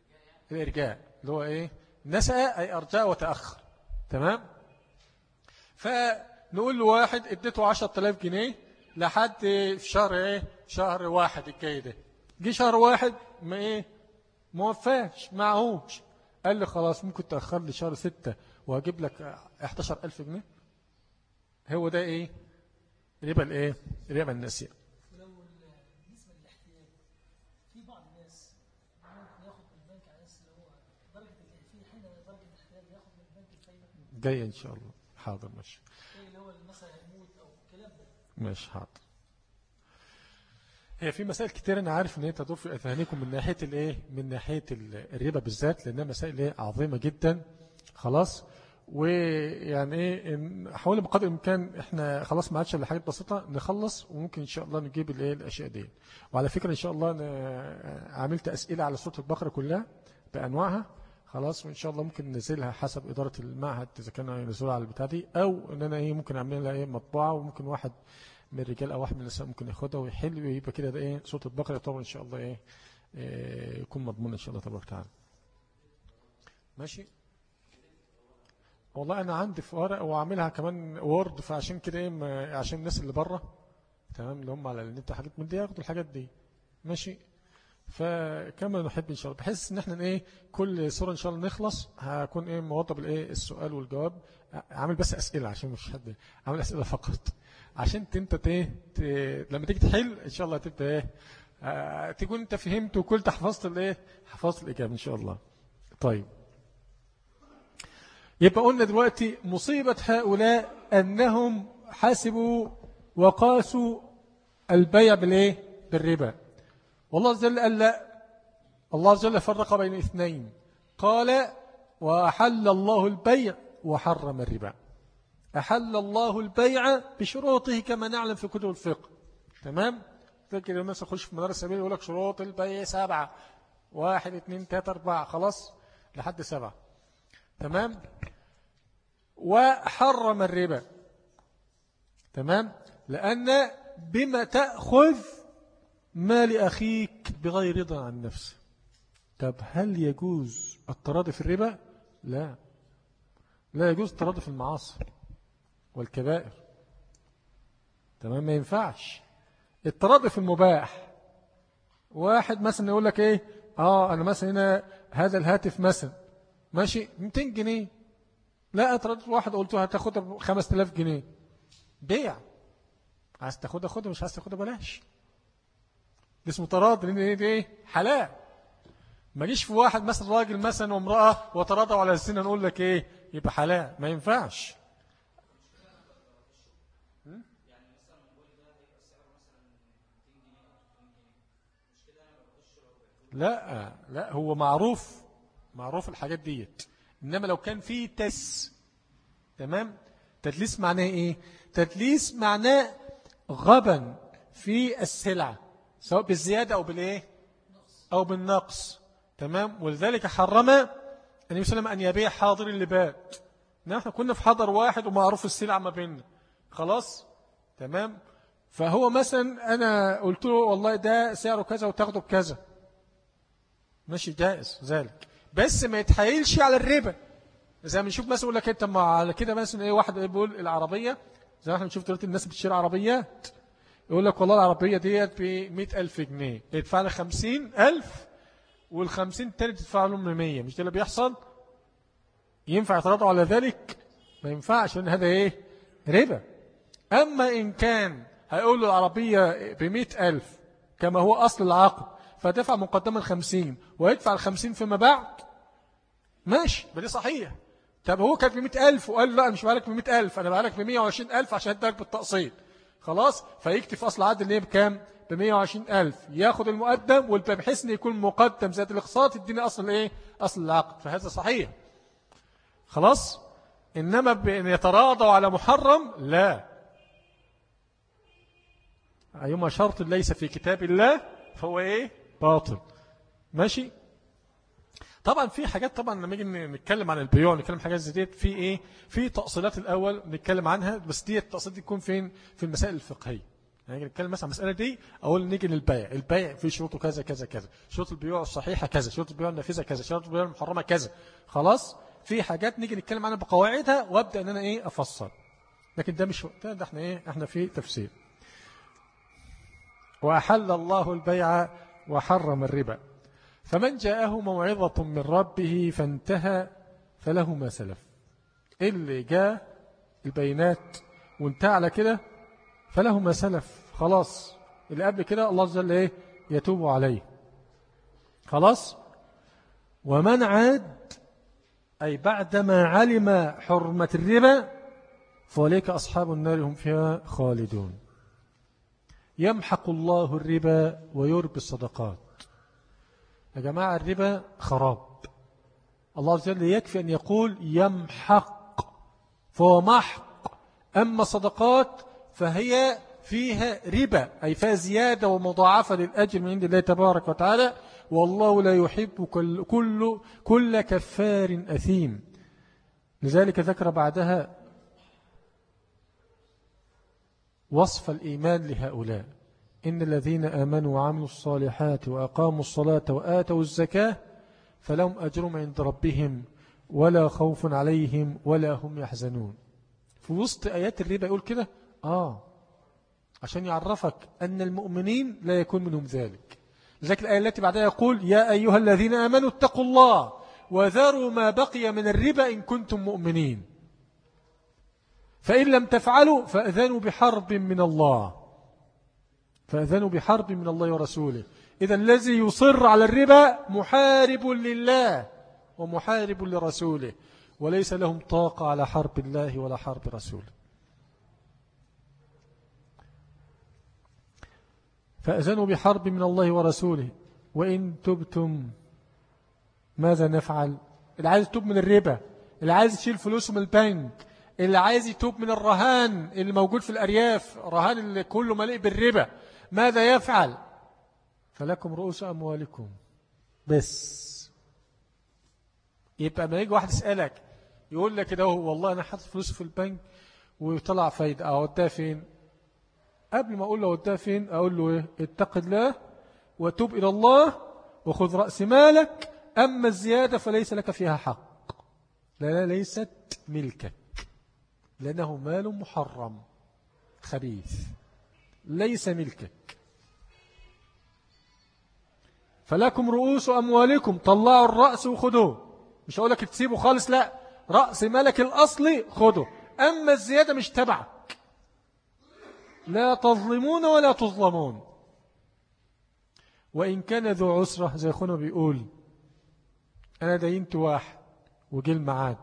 S1: الارجاء، اللي هو ايه؟ نسأ اي ارجاء وتأخر، تمام. فنقول له واحد اديته 10,000 جنيه لحد في شهر ايه، شهر واحد الجاي ده. جه شهر واحد ما ايه، ما وفاش معهوش. قال لي خلاص ممكن تأخر لي شهر 6 وهجيب لك 11,000 جنيه. هو ده ايه، ربا الايه، ربا النسيئة.
S2: ولو بالنسبة للاحتياج، في بعض الناس ممكن ياخد من البنك على اساس اللي هو درجة في حين درجة الاحتياج ياخد من البنك الفايدة.
S1: جاي ان شاء الله. حاضر ماشي.
S2: ايه اللي هو مثلا هيموت او الكلام ده.
S1: ماشي حاضر. هي في مسائل كتير انا عارف ان هي تدور في اذهانكم من ناحيه الايه، من ناحيه الربا بالذات، لانها مسائل ايه عظيمه جدا. خلاص. ويعني ايه حاول بقدر الامكان احنا خلاص ما عادش الا حاجات بسيطه نخلص، وممكن ان شاء الله نجيب الايه الاشياء دي. وعلى فكره ان شاء الله انا عملت اسئله على سوره البقره كلها بانواعها. خلاص. وان شاء الله ممكن ننزلها حسب اداره المعهد اذا كان ينزلوها على البتاع دي، او ان انا ايه ممكن اعمل لها ايه مطبوعه، وممكن واحد من الرجال او واحد من النساء ممكن ياخدها ويحل، ويبقى كده ده ايه سوره البقره طبعا ان شاء الله ايه يكون مضمون ان شاء الله تبارك وتعالى. ماشي. والله انا عندي في ورق وعاملها كمان وورد، فعشان كده ايه عشان الناس اللي بره تمام اللي هم على النت حاجات من دي ياخدوا الحاجات دي. ماشي. فكما نحب ان شاء الله، بحيث ان احنا ايه كل سوره ان شاء الله نخلص هكون ايه موضب الايه السؤال والجواب. عامل بس اسئله عشان مش حد عامل اسئله فقط، عشان انت لما تيجي تحل ان شاء الله تبقى ايه تكون انت فهمت وكنت حفظت الايه، حفظت الاجابه ان شاء الله. طيب يبقى قلنا دلوقتي مصيبة هؤلاء أنهم حسبوا وقاسوا البيع بالإيه؟ بالربا. والله عز وجل قال لا، الله عز وجل فرق بين اثنين، قال وأحل الله البيع وحرم الربا. أحل الله البيع بشروطه كما نعلم في كتب الفقه. تمام. فكر الناس يخش في مدارس السبيل يقول لك شروط البيع 7، 1 2 3 4 خلاص لحد 7. تمام. وحرم الربا. تمام. لأن بما تأخذ مال أخيك بغير رضا عن نفسه. طب هل يجوز التراضي في الربا؟ لا، لا يجوز التراضي في المعاصي والكبائر. تمام. ما ينفعش التراضي في المباح. واحد مثلا يقول لك ايه انا مثلا هنا هذا الهاتف مثلا ماشي 200 جنيه، لا اتردد واحد قلت له هتاخدها ب 5000 جنيه بيع. عايز تاخدها خدها، مش عايز تاخدها بلاش. ده اسمه تراضي، لان ايه حلال. ما جيش في واحد مثلا راجل مثلا وامراه وتراضوا على الزنا نقول لك ايه يبقى حلال، ما ينفعش. لا لا هو معروف الحاجات ديت. إنما لو كان فيه تمام. تدليس معناه إيه؟ تدليس معناه غبن في السلعة سواء بالزيادة أو بالإيه أو بالنقص. تمام. ولذلك حرم النبي صلى الله عليه وسلم أن يبيع حاضر اللبات. نحن كنا في حضر واحد ومعروف السلعة ما بيننا خلاص. تمام. فهو مثلا أنا قلت له والله ده سعره كذا وتاخده بكذا، ماشي جائز ذلك، بس ما يتحايلش على الربا. زي ما نشوف مثلا يقول لك انت على كده مثلا ايه واحد بيقول العربيه، زي ما احنا بنشوف دلوقتي الناس بتشتري عربيات، يقول لك والله العربيه ديت ب 100,000 جنيه، يدفع لك 50,000 وال50 التاني تدفع لهم 100. مش ده اللي بيحصل؟ ينفع يتراضوا على ذلك؟ ما ينفعش، لان هذا ايه ربا. اما ان كان هيقول له العربيه ب 100,000 كما هو اصل العقد، فدفع مقدما 50 ويدفع 50 فيما بعد، ماشي بدي صحيح. طب هو كان ب 100,000 وقال لا مش بعلك ب 100,000، أنا بعلك ب 120,000 عشان أديك بالتقسيط خلاص. فيكتب أصل عقد اللي بكام؟ ب 120,000، ياخد المقدم بحيث ان يكون مقدم زائد الاقساط يديني أصل إيه؟ أصل العقد، فهذا صحيح خلاص. إنما بأن يتراضوا على محرم لا. أيما شرط ليس في كتاب الله فهو ايه باطل. ماشي. طبعا في حاجات، طبعا لما نيجي نتكلم عن البيوع نتكلم حاجات زي ديت في ايه، في تأصيلات الاول نتكلم عنها، بس دي التأصيل دي تكون فين؟ في المسائل الفقهيه. يعني نتكلم مثلا عن المساله دي اول نيجي للبيع، البيع في شروطه كذا كذا كذا، شروط البيوع الصحيحه كذا، شروط البيوع النافذه كذا، شروط البيوع المحرمه كذا. خلاص. في حاجات نيجي نتكلم عنها بقواعدها وابدا ان انا ايه افصل. لكن ده مش وقتنا، ده احنا في تفسير. وأحل الله البيع وحرم الربا، فمن جاءه موعظة من ربه فانتهى فله ما سلف. اللي جاء البينات وانتهى على كده فله ما سلف، خلاص. اللي قبل كده الله عز وجل يتوب عليه، خلاص. ومن عاد أي بعدما علم حرمة الربا فأولئك أصحاب النار هم فيها خالدون. يمحق الله الربا ويربي الصدقات. يا جماعة الربا خراب. الله عز وجل يكفي أن يقول يمحق فهو محق، أما الصدقات فهي فيها ربا أي فيها زيادة ومضاعفة للأجر من عند الله تبارك وتعالى، والله لا يحب كل كفار أثيم. لذلك ذكر بعدها وصف الإيمان لهؤلاء: إن الذين آمنوا وعملوا الصالحات وأقاموا الصلاة وآتوا الزكاة فلهم أجرهم عند ربهم ولا خوف عليهم ولا هم يحزنون. في وسط آيات الربا يقول كده عشان يعرفك أن المؤمنين لا يكون منهم ذلك. لذلك الآية التي بعدها يقول: يا أيها الذين آمنوا اتقوا الله وذروا ما بقي من الربا إن كنتم مؤمنين، فإن لم تفعلوا فأذنوا بحرب من الله، فأذنوا بحرب من الله ورسوله. إذا الذي يصر على الربا محارب لله ومحارب لرسوله، وليس لهم طاقة على حرب الله ولا حرب رسوله. فأذنوا بحرب من الله ورسوله. وإن تبتم ماذا نفعل؟ اللي عايز يتوب من الربا، اللي عايز يشيل فلوسه من البنك، اللي عايز يتوب من الرهان اللي موجود في الأرياف، الرهان اللي كله مليء بالربا، ماذا يفعل؟ فلكم رؤوس أموالكم. بس يبقى ما يجي واحد يسألك يقول لك كده والله أنا حاطط فلوس في البنك ويطلع فايدة، أوديها فين؟ قبل ما أقول له أوديها فين أقول له اتق الله وتوب إلى الله وخذ رأس مالك، أما الزيادة فليس لك فيها حق، لا ليست ملكك، لأنه مال محرم خبيث ليس ملكك. فلكم رؤوس أموالكم، طلعوا الرأس وخذوه، مش هقول لك تسيبه خالص، لا، رأس مالك الأصلي خذه، أما الزيادة مش تبعك، لا تظلمون ولا تظلمون. وإن كان ذو عسرة، زي أخونا بيقول أنا دينت واحد وجي الميعاد،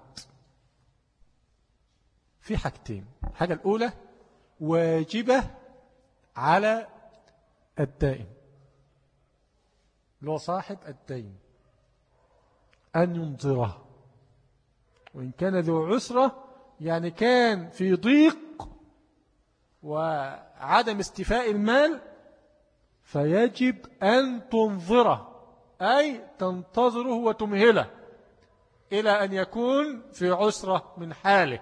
S1: في حاجتين: الحاجة الأولى واجبة على الدائن اللي هو صاحب الدين أن ينظره، وإن كان ذو عسرة يعني كان في ضيق وعدم استيفاء المال فيجب أن تنظره، أي تنتظره وتمهله إلى أن يكون في عسرة من حاله.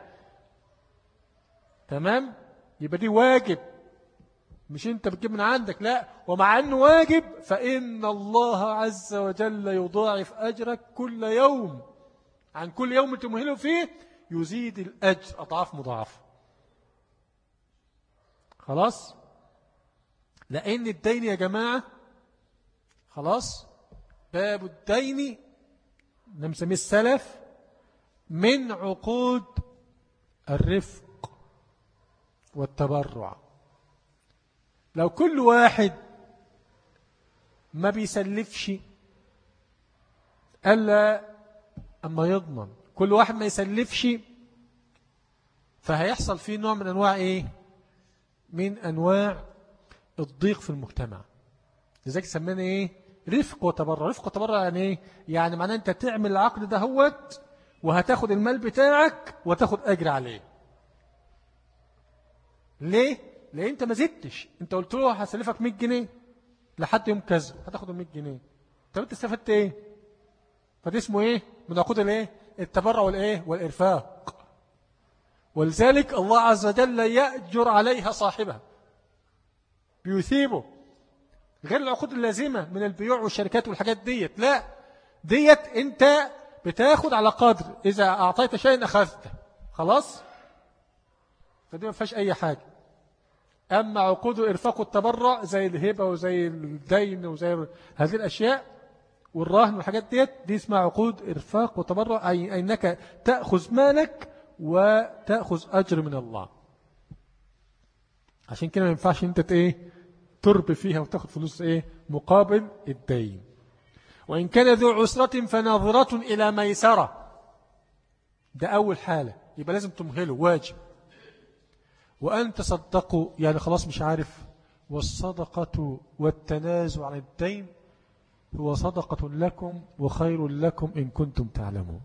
S1: تمام؟ يبقى دي واجب، مش انت بتجيب من عندك، لا، ومع انه واجب فإن الله عز وجل يضاعف أجرك كل يوم، عن كل يوم تمهله فيه يزيد الأجر أضعاف مضاعفة. خلاص؟ لأن الدين يا جماعة، خلاص، باب الدين نسميه السلف من عقود الرفق والتبرع. لو كل واحد ما بيسلفش ألا أما يضمن، كل واحد ما يسلفش فهيحصل فيه نوع من أنواع من أنواع الضيق في المجتمع. لذلك سمينا رفق وتبرع. رفق وتبرع يعني يعني معناه أنت تعمل العقد ده هوت وهتاخد المال بتاعك وتاخد أجر عليه. ليه؟ لأن أنت ما زدتش، أنت قلت له هسلفك 100 جنيه لحد يوم كذا هتاخد 100 جنيه. طب أنت استفدت فده اسمه من عقود التبرع والإرفاق. ولذلك الله عز وجل يأجر عليها صاحبها، بيثيبه، غير العقود اللازمة من البيوع والشركات والحاجات ديت، لا، ديت أنت بتاخد على قدر، إذا أعطيت شيئا أخذته، خلاص. فدي ما فيهاش أي حاجة. أما عقود الإرفاق والتبرع زي الهبة وزي الدين وزي هذه الأشياء والراهن والحاجات دي اسمها عقود إرفاق وتبرع، أي أنك تأخذ مالك وتأخذ أجر من الله. عشان كده ما ينفعش أنت تربي فيها وتأخذ فلوس مقابل الدين. وإن كان ذو عسرة فناظرة إلى ميسرة، ده أول حالة، يبقى لازم تمهله واجب. وأن تصدقوا يعني خلاص مش عارف، والصدقة والتنازع عن الدين هو صدقة لكم وخير لكم إن كنتم تعلمون.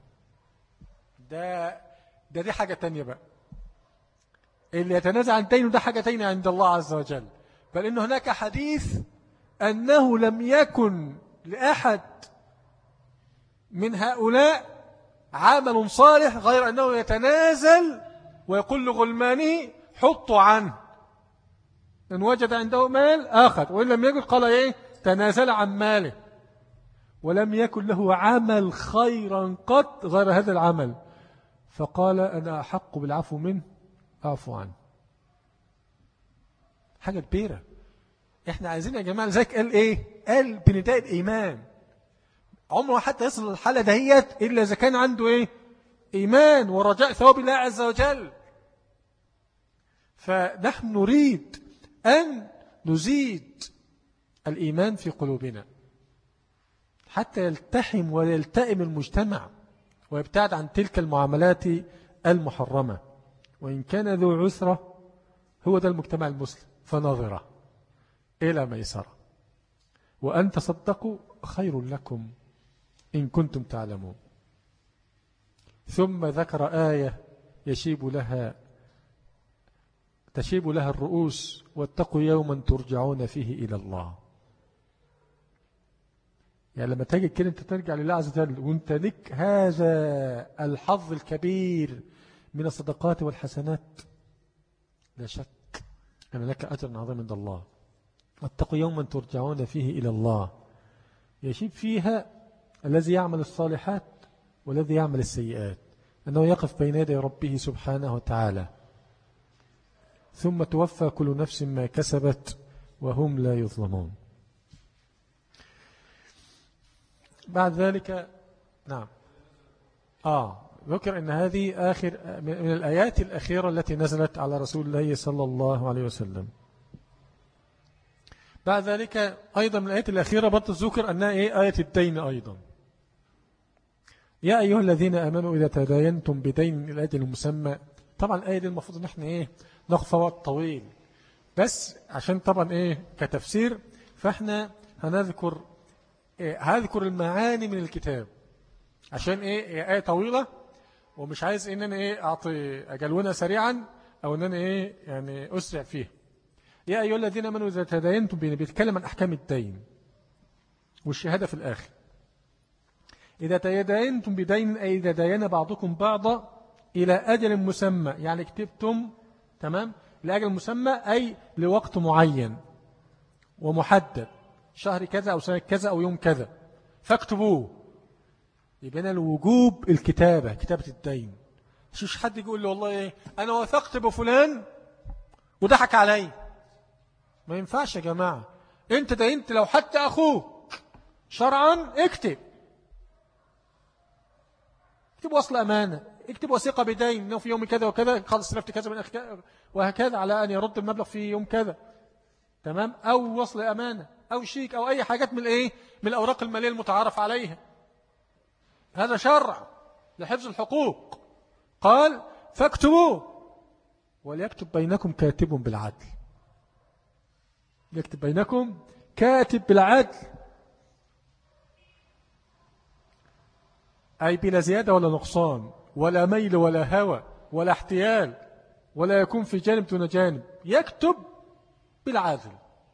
S1: دي حاجة تانية بقى، اللي يتنازع عن الدين ده حاجة تانية عند الله عز وجل. بل إن هناك حديث أنه لم يكن لأحد من هؤلاء عمل صالح غير أنه يتنازل ويقول لغلمانه حطوا عنه، إن وجد عنده مال أخذ، وإن لم يجد قال تنازل عن ماله. ولم يكن له عمل خيرا قط غير هذا العمل، فقال أنا أحق بالعفو منه أعفو عنه. حاجة كبيرة. إحنا عايزين يا جماعة ذلك قال بنداء الإيمان. عمره حتى يصل للحالة دهيت إلا إذا كان عنده إيمان ورجاء ثواب الله عز وجل. فنحن نريد أن نزيد الإيمان في قلوبنا حتى يلتحم ويلتئم المجتمع ويبتعد عن تلك المعاملات المحرمة. وإن كان ذو عسرة، هو ده المجتمع المسلم، فناظرة إلى ميسرة. وأن تصدقوا خير لكم إن كنتم تعلمون. ثم ذكر آية تشيب لها الرؤوس، واتقوا يوما ترجعون فيه إلى الله. يعني لما تجد كده أنت ترجع لله عز وجل وأنت لك هذا الحظ الكبير من الصدقات والحسنات، لا شك أن لك أجر عظيم عند الله. واتقوا يوما ترجعون فيه إلى الله، يشيب فيها الذي يعمل الصالحات والذي يعمل السيئات، أنه يقف بين يدي ربه سبحانه وتعالى، ثم توفى كل نفس ما كسبت وهم لا يظلمون. بعد ذلك ذكر أن هذه آخر من الآيات الأخيرة التي نزلت على رسول الله صلى الله عليه وسلم. بعد ذلك أيضا من الآيات الأخيرة برضو ذكر أنها آية الدين أيضا. يا أيها الذين آمنوا إذا تداينتم بدين إلى أجل مسمى. طبعا الآية دي المفروض أن احنا نقف وقت طويل، بس عشان طبعا كتفسير، فاحنا هنذكر المعاني من الكتاب، عشان آية طويلة ومش عايز ان انا اعطي اجلونا سريعا او ان انا يعني اسرع فيه. يا ايها الذين امنوا اذا تداينتم بيتكلم عن احكام الدين والشهاده في الاخر. اذا تداينتم بدين اي اذا داين بعضكم بعضا الى اجل مسمى، يعني كتبتم تمام لاجل مسمى اي لوقت معين ومحدد، شهر كذا او سنه كذا او يوم كذا، فاكتبوه. يبقى الوجوب الكتابة، كتابة الدين. مش حد يقول له والله أنا وثقت بفلان وضحك علي. ما ينفعش يا جماعة. أنت دينت لو حتى أخوك شرعا اكتب وصل أمانة، اكتب وثيقة بدين إنه في يوم كذا وكذا خلص سلفت كذا من أخي وهكذا على أن يرد المبلغ في يوم كذا، تمام، أو وصل أمانة أو شيك أو أي حاجات من من الأوراق المالية المتعارف عليها. هذا شرع لحفظ الحقوق. قال فاكتبوه وليكتب بينكم كاتب بالعدل. يكتب بينكم كاتب بالعدل، أي بلا زيادة ولا نقصان ولا ميل ولا هوى ولا احتيال، ولا يكون في جانب دون جانب. يكتب بالعدل.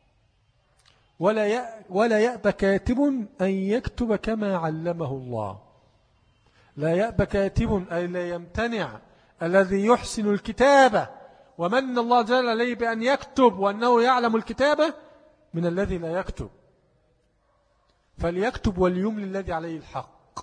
S1: ولا يأبى كاتب أن يكتب كما علمه الله. لا يأبى كاتب أي لا يمتنع الذي يحسن الكتابة ومن الله جل عليه بأن يكتب وأنه يعلم الكتابة من الذي لا يكتب، فليكتب وليملي الذي عليه الحق.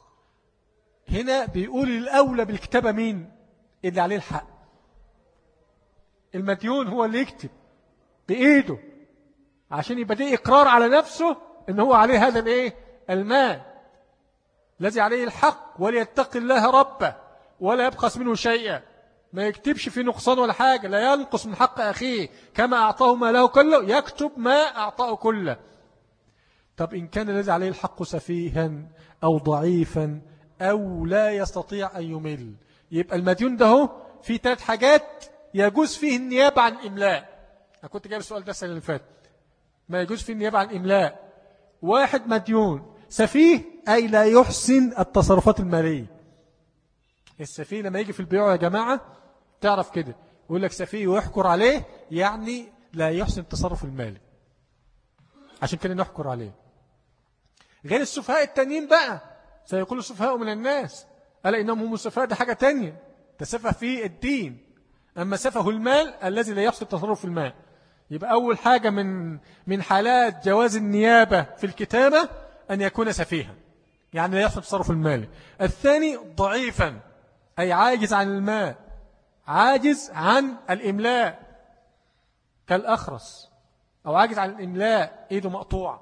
S1: هنا بيقول الأولى بالكتابة مين؟ اللي عليه الحق. المديون هو اللي يكتب بإيده عشان يبقى دي إقرار على نفسه إن هو عليه هذا الإيه؟ المال الذي عليه الحق، وليتق الله ربه ولا يبخس منه شيئا، ما يكتبش فيه نقصان ولا حاجة، لا ينقص من حق أخيه، كما أعطاه ما له كله يكتب ما أعطاه كله. طب إن كان الذي عليه الحق سفيها أو ضعيفا أو لا يستطيع أن يمل، يبقى المديون ده في 3 حاجات يجوز فيه النيابة عن إملاء. أنا كنت جايب السؤال ده السنة اللي فاتت، ما يجوز فيه النيابة عن إملاء. 1 مديون سفيه، أي لا يحسن التصرفات المالية. السفيه لما يجي في البيوع يا جماعة تعرف كده، يقول لك سفيه ويحكر عليه، يعني لا يحسن التصرف المالي، عشان كده نحكر عليه. غير السفهاء التانيين بقى، سيقول السفهاء من الناس ألا إنهم هم السفهاء، ده حاجة تانية، ده سفه في الدين. أما سفه المال الذي لا يحسن التصرف في المال. يبقى أول حاجة من حالات جواز النيابة في الكتابة أن يكون سفيها، يعني لا يحسن التصرف المالي. الثاني ضعيفا، أي عاجز عن المال، عاجز عن الإملاء كالأخرس، أو عاجز عن الإملاء إيده مقطوعة،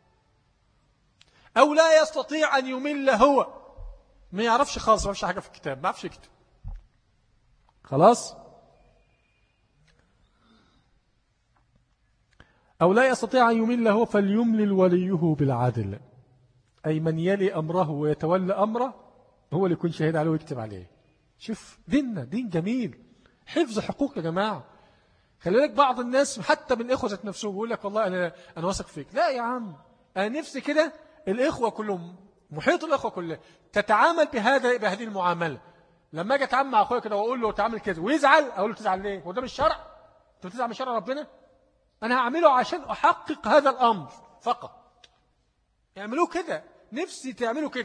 S1: أو لا يستطيع أن يمل، هو ما يعرفش خالص، ما يعرفش حاجة في الكتاب، ما يعرفش يكتب خلاص. أو لا يستطيع أن يمل هو، فليملل وليه بالعدل، أي من يلي أمره ويتولى أمره هو اللي يكون شهيد عليه ويكتب عليه. شوف ديننا دين جميل، حفظ حقوق يا جماعة. خلي بالك بعض الناس حتى من الإخوة ذات نفسهم بيقول لك والله أنا واثق فيك. لا يا عم، أنا نفسي كده الإخوة كلهم، محيط الإخوة كلهم تتعامل بهذه المعاملة. لما أجي أتعامل مع أخويا كده وأقول له تعامل كده ويزعل، أقول له تزعل ليه؟ هو ده مش شرع؟ أنت بتزعل من شرع ربنا؟ أنا هعمله عشان أحقق هذا الأمر فقط. يعملوه كده، نفسي تعملوا كده،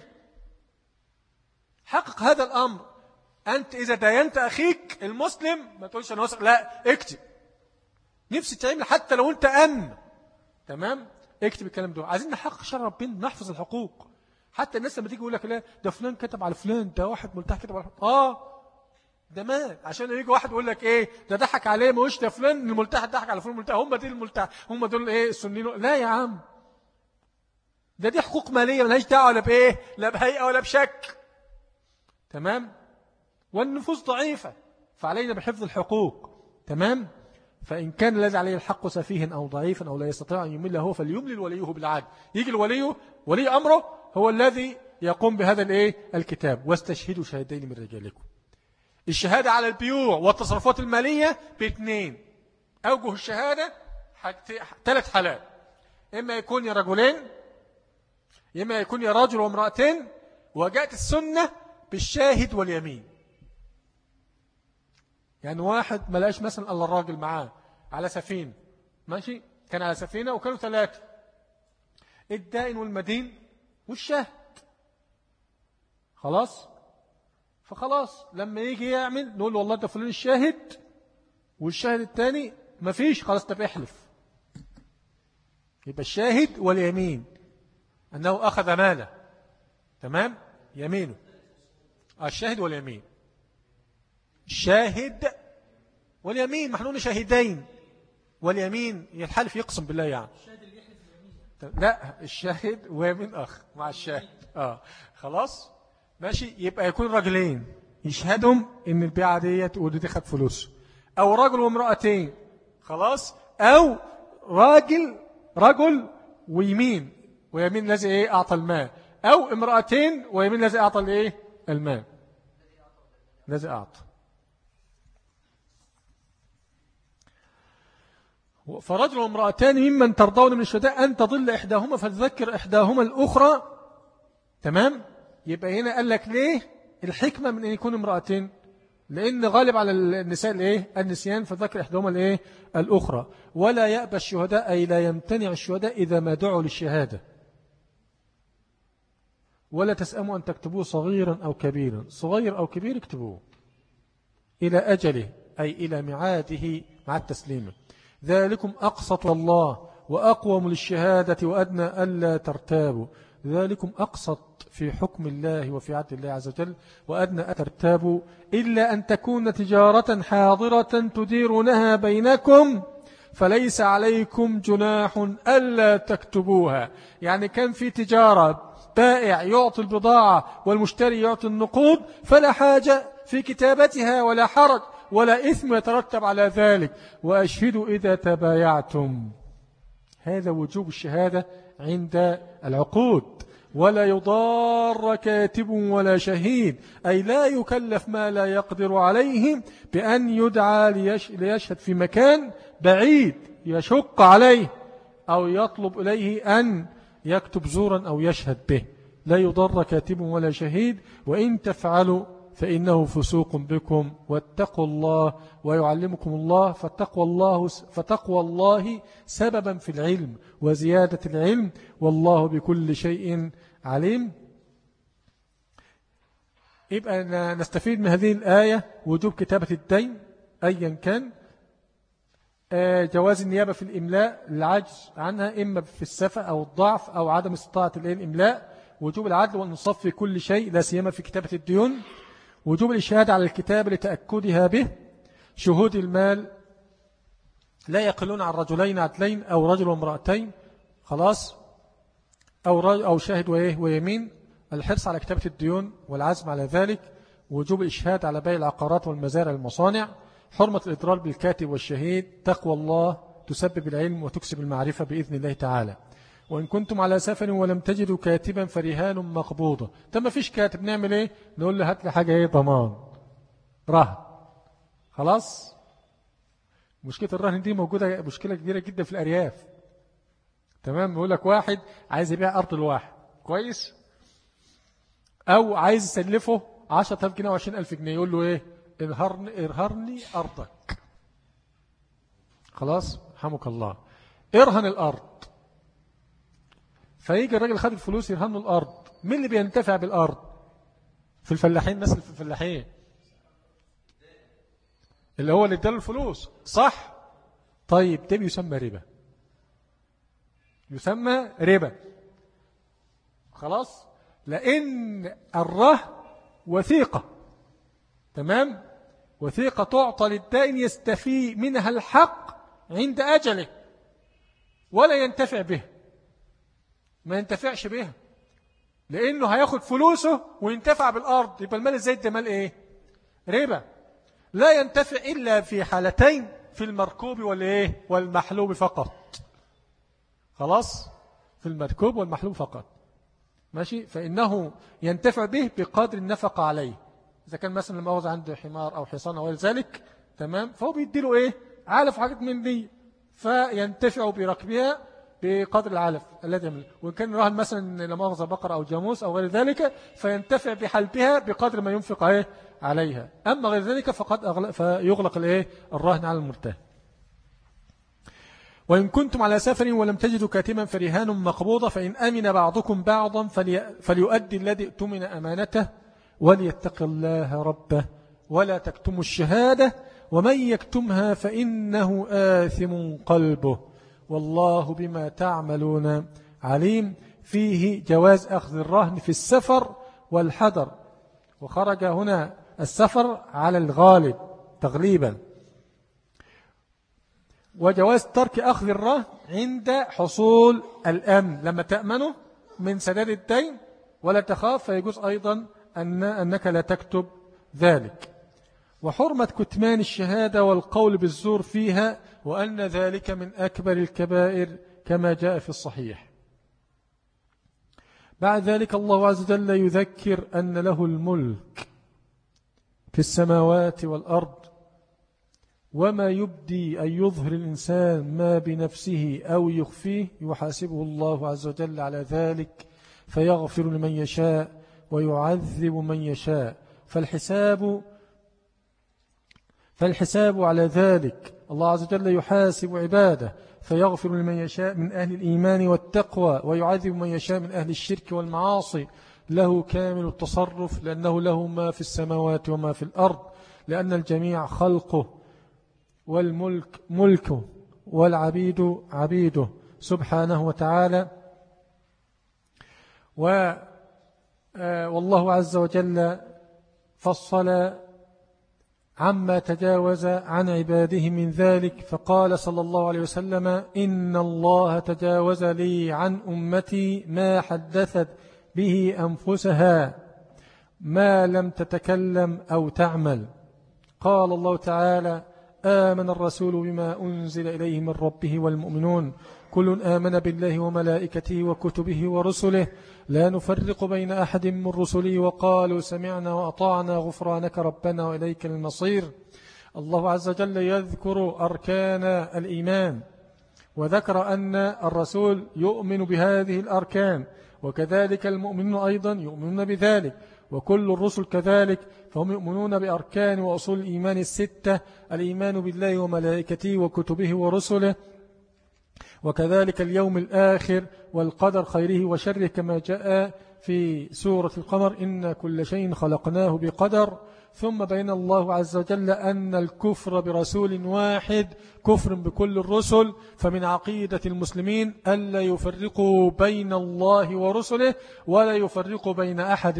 S1: حقق هذا الأمر. أنت إذا داينت أخيك المسلم ما تقولش أنا واثق، لا اكتب. نفسي تعمل حتى لو أنت تمام، اكتب الكلام ده. عايزين نحقق شرع ربنا، نحفظ الحقوق. حتى الناس لما تيجي يقول لك لا ده فلان كتب على فلان، ده واحد ملتحي كتب على فلان، ده مال، عشان يجي واحد يقول لك ايه ده ضحك عليه، مش ده فلان الملتحي ضحك على فلان الملتحي، هم دي الملتحي، هم دول ايه السنين. لا يا عم، دي حقوق ماليه ملهاش دعوه لا بايه، لا بهيئه ولا بشك. تمام. والنفوس ضعيفه، فعلينا بحفظ الحقوق. تمام. فإن كان الذي عليه الحق سفيها أو ضعيفا أو لا يستطيع أن يمل هو، فليملل وليه بالعدل. يجي ولي أمره هو الذي يقوم بهذا الكتاب. واستشهدوا شهدين من رجالكم. الشهادة على البيوع والتصرفات المالية باثنين أوجه الشهادة، 3 حالات. إما يكون يا رجلين، إما يكون يا رجل وامرأتين. وجاءت السنة بالشاهد واليمين. يعني واحد ما لقاش مثلا الله الراجل معاه على سفينة، ماشي، كان على سفينة وكانوا 3، الدائن والمدين والشاهد. خلاص، فخلاص لما يجي يعمل نقول له والله ده فلان الشاهد، والشاهد الثاني ما فيش، خلاص ده بيحلف. يبقى الشاهد واليمين أنه أخذ ماله. تمام، يمينه. الشاهد واليمين، الشاهد واليمين، ما احنا قلنا شاهدين واليمين الحلف يقسم بالله يعني. لا، الشاهد ويمين أخ مع الشاهد. خلاص ماشي. يبقى يكون رجلين يشهدهم ان البيعة ديت ودي خد فلوسه، او رجل وامرأتين. خلاص، او رجل ويمين الذي ايه اعطى المال، او امرأتين ويمين الذي اعطى الايه المال، الذي اعطى. فرجل وامرأتان ممن ترضون من الشهداء أن تضل إحداهما فتذكر إحداهما الأخرى. تمام. يبقى هنا قال لك ليه الحكمة من أن يكون امرأتين؟ لأن غالب على النساء النسيان، فذكر إحداهما الأخرى. ولا يأبى الشهداء، أي لا يمتنع الشهداء إذا ما دعوا للشهادة. ولا تسأموا أن تكتبوه صغيرا أو كبيرا، صغير أو كبير اكتبوه إلى أجله، أي إلى ميعاده مع التسليم. ذلكم أقسط الله وأقوم للشهادة وأدنى ألا ترتابوا. ذلكم أقسط في حكم الله وفي عدل الله عز وجل، وأدنى ترتابوا إلا أن تكون تجارة حاضرة تديرونها بينكم فليس عليكم جناح ألا تكتبوها. يعني كان في تجارة، بائع يعطي البضاعة والمشتري يعطي النقود، فلا حاجة في كتابتها ولا حرج ولا إثم يترتب على ذلك. وأشهدوا إذا تبايعتم، هذا وجوب الشهادة عند العقود. ولا يضار كاتب ولا شهيد، أي لا يكلف ما لا يقدر عليه بأن يدعى ليشهد في مكان بعيد يشق عليه أو يطلب إليه أن يكتب زورا أو يشهد به. لا يضر كاتب ولا شهيد، وإن تفعلوا فإنه فسوق بكم، واتقوا الله ويعلمكم الله. فتقوى الله سببا في العلم وزيادة العلم، والله بكل شيء عليم. يبقى نستفيد من هذه الآية وجوب كتابة الدين أيا كان، جواز النيابة في الإملاء العجز عنها إما في السفة أو الضعف أو عدم استطاعة الإملاء، وجوب العدل والنصف في كل شيء لا سيما في كتابة الديون، وجوب الإشهاد على الكتاب لتأكدها به، شهود المال لا يقلون عن رجلين عدلين أو رجل وامرأتين، خلاص، أو شاهد ويمين، الحرص على كتابة الديون والعزم على ذلك، وجوب الإشهاد على بيع العقارات والمزارع والمصانع، حرمة الإضرار بالكاتب والشهيد، تقوى الله تسبب العلم وتكسب المعرفة بإذن الله تعالى. وإن كنتم على سفر ولم تجدوا كاتبا فرهان مقبوضة. طب ما فيش كاتب، نعمل إيه؟ نقول له هات لي حاجة ضمان، رهن. خلاص. مشكلة الرهن دي موجودة، مشكلة كبيرة جدا في الأرياف. تمام. يقول لك واحد عايز يبيع أرض الواحد، كويس، أو عايز يسلفه 10,000 جنيه و 20,000 جنيه، يقول له إيه؟ ارهرني أرضك. خلاص، رحمك الله، ارهن الأرض. فيجي الراجل خد الفلوس يرهن الأرض. مين اللي بينتفع بالأرض؟ في الفلاحين، الناس اللي في الفلاحين، اللي هو اللي اداله الفلوس، صح؟ طيب ده بيسمى ربا، يسمى ربا. خلاص، لأن الرهن وثيقة، تمام، وثيقة تعطى للدائن يستفي منها الحق عند أجله ولا ينتفع به، ما ينتفعش بها، لأنه هياخد فلوسه وينتفع بالأرض. يبقى المال الزايد ده مال إيه؟ ربا. لا ينتفع إلا في حالتين، في المركوب والإيه؟ والمحلوب فقط. خلاص، في المركوب والمحلوب فقط، ماشي. فإنه ينتفع به بقدر النفقة عليه. إذا كان مثلا لما أوضع عنده حمار أو حصان أو ذلك، تمام، فهو بيديله إيه؟ علف حاجات من دي، فينتفع بركبها بقدر العلف الذي يملك. وإن كان رهن مثلا لما أوضع بقرة أو جاموس أو غير ذلك، فينتفع بحلبها بقدر ما ينفق إيه؟ عليها. أما غير ذلك فيغلق الإيه؟ الرهن على المرتهن. وإن كنتم على سفر ولم تجدوا كاتبا فرهان مقبوضة، فإن أمن بعضكم بعضا فليؤدي الذي اؤتمن أمانته وليتق الله ربه ولا تكتموا الشهادة ومن يكتمها فإنه آثم قلبه والله بما تعملون عليم. فيه جواز أخذ الرهن في السفر والحضر، وخرج هنا السفر على الغالب تغليبا، وجواز ترك أخذ الرهن عند حصول الأمن، لما تأمنه من سداد الدين ولا تخاف، فيجوز أيضا أنك لا تكتب ذلك. وحرمة كتمان الشهادة والقول بالزور فيها، وأن ذلك من أكبر الكبائر كما جاء في الصحيح. بعد ذلك الله عز وجل يذكر أن له الملك في السماوات والأرض، وما يبدي أن يظهر الإنسان ما بنفسه أو يخفيه يحاسبه الله عز وجل على ذلك، فيغفر لمن يشاء ويعذب من يشاء. فالحساب على ذلك، الله عز وجل يحاسب عباده، فيغفر لمن يشاء من أهل الإيمان والتقوى ويعذب من يشاء من أهل الشرك والمعاصي. له كامل التصرف، لأنه له ما في السماوات وما في الأرض، لأن الجميع خلقه والملك ملكه والعبيد عبيده سبحانه وتعالى. والله عز وجل فصل عما تجاوز عن عباده من ذلك، فقال صلى الله عليه وسلم: إن الله تجاوز لي عن أمتي ما حدثت به أنفسها ما لم تتكلم أو تعمل. قال الله تعالى: آمن الرسول بما أنزل إليه من ربه والمؤمنون كل آمن بالله وملائكته وكتبه ورسله لا نفرق بين أحد من رسله وقالوا سمعنا وأطعنا غفرانك ربنا وإليك المصير. الله عز وجل يذكر أركان الإيمان، وذكر أن الرسول يؤمن بهذه الأركان، وكذلك المؤمنون أيضا يؤمنون بذلك، وكل الرسل كذلك فهم يؤمنون بأركان وأصول الإيمان الستة: الإيمان بالله وملائكته وكتبه ورسله، وكذلك اليوم الآخر، والقدر خيره وشره، كما جاء في سورة القمر: إن كل شيء خلقناه بقدر. ثم بين الله عز وجل أن الكفر برسول واحد كفر بكل الرسل، فمن عقيدة المسلمين ألا يفرقوا بين الله ورسله ولا يفرقوا بين أحد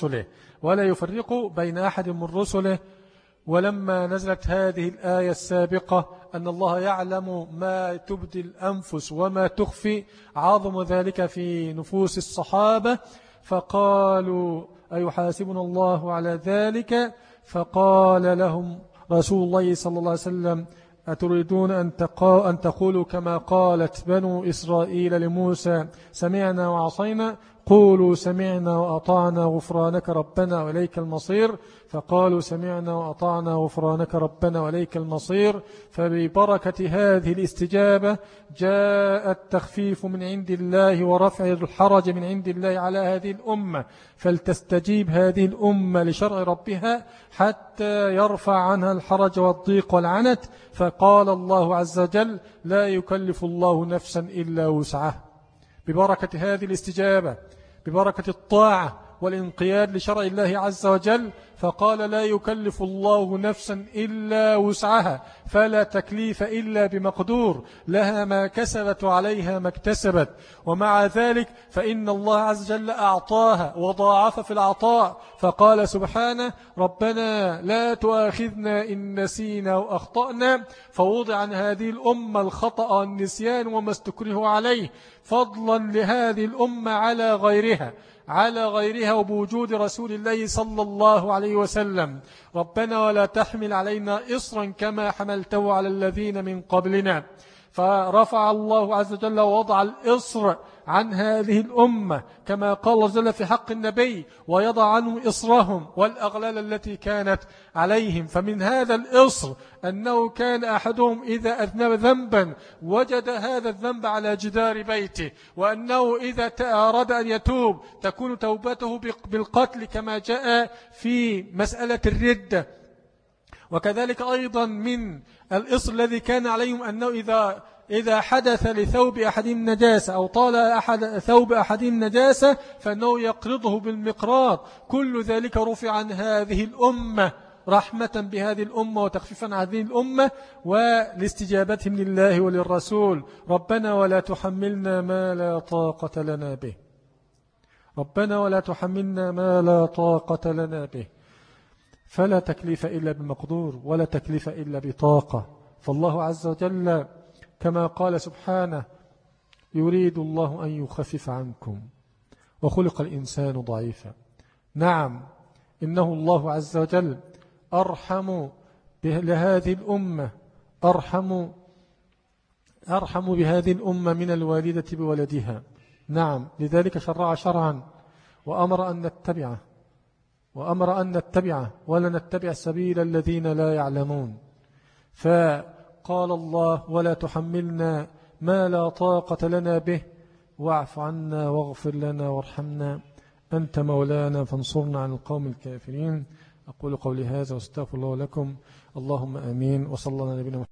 S1: من رسله ولما نزلت هذه الآية السابقة أن الله يعلم ما تبدي الأنفس وما تخفي، عظم ذلك في نفوس الصحابة، فقالوا: أيحاسبنا الله على ذلك؟ فقال لهم رسول الله صلى الله عليه وسلم: أتريدون أن تقولوا كما قالت بنو إسرائيل لموسى: سمعنا وعصينا؟ قولوا سمعنا وأطعنا غفرانك ربنا وإليك المصير. فقالوا سمعنا وأطعنا غفرانك ربنا وإليك المصير. فببركة هذه الاستجابة جاء التخفيف من عند الله ورفع الحرج من عند الله على هذه الأمة، فلتستجيب هذه الأمة لشرع ربها حتى يرفع عنها الحرج والضيق والعنت. فقال الله عز وجل: لا يكلف الله نفسا إلا وسعها. ببركة هذه الاستجابة، ببركة الطاعة والانقياد لشرع الله عز وجل، فقال: لا يكلف الله نفسا إلا وسعها، فلا تكليف إلا بمقدور، لها ما كسبت وعليها ما اكتسبت. ومع ذلك فإن الله عز وجل أعطاها وضاعف في العطاء، فقال سبحانه: ربنا لا تؤاخذنا إن نسينا وأخطأنا. فوضع عن هذه الأمة الخطأ والنسيان وما استكره عليه، فضلا لهذه الأمة على غيرها وبوجود رسول الله صلى الله عليه وسلم. ربنا ولا تحمل علينا إصرا كما حملته على الذين من قبلنا. فرفع الله عز وجل ووضع الإصر عن هذه الأمة كما قال الله جل في حق النبي: ويضع عنهم إصرهم والأغلال التي كانت عليهم. فمن هذا الإصر أنه كان أحدهم إذا أذنب ذنبا وجد هذا الذنب على جدار بيته، وأنه إذا أراد أن يتوب تكون توبته بالقتل كما جاء في مسألة الردة. وكذلك أيضا من الإصر الذي كان عليهم أنه إذا حدث لثوب أحدهم نجاسة أو طال ثوب أحدهم نجاسة فأنه يقرضه بالمقراض. كل ذلك رفع عن هذه الأمة رحمة بهذه الأمة وتخفيفا عن هذه الأمة ولاستجابتهم لله وللرسول. ربنا ولا تحملنا ما لا طاقة لنا به، ربنا ولا تحملنا ما لا طاقة لنا به. فلا تكليف إلا بمقدور ولا تكليف إلا بطاقة. فالله عز وجل كما قال سبحانه: يريد الله أن يخفف عنكم وخلق الإنسان ضعيفا. نعم، إنه الله عز وجل أرحم لهذه الأمة، أرحم بهذه الأمة من الوالدة بولدها. نعم، لذلك شرع شرعا وأمر أن نتبعه ولا نتبع سبيل الذين لا يعلمون. فقال الله: ولا تحملنا ما لا طاقة لنا به واعف عنا واغفر لنا وارحمنا أنت مولانا فانصرنا عن القوم الكافرين. أقول قولي هذا واستغفر الله لكم. اللهم آمين. وصلى الله على نبينا محمد.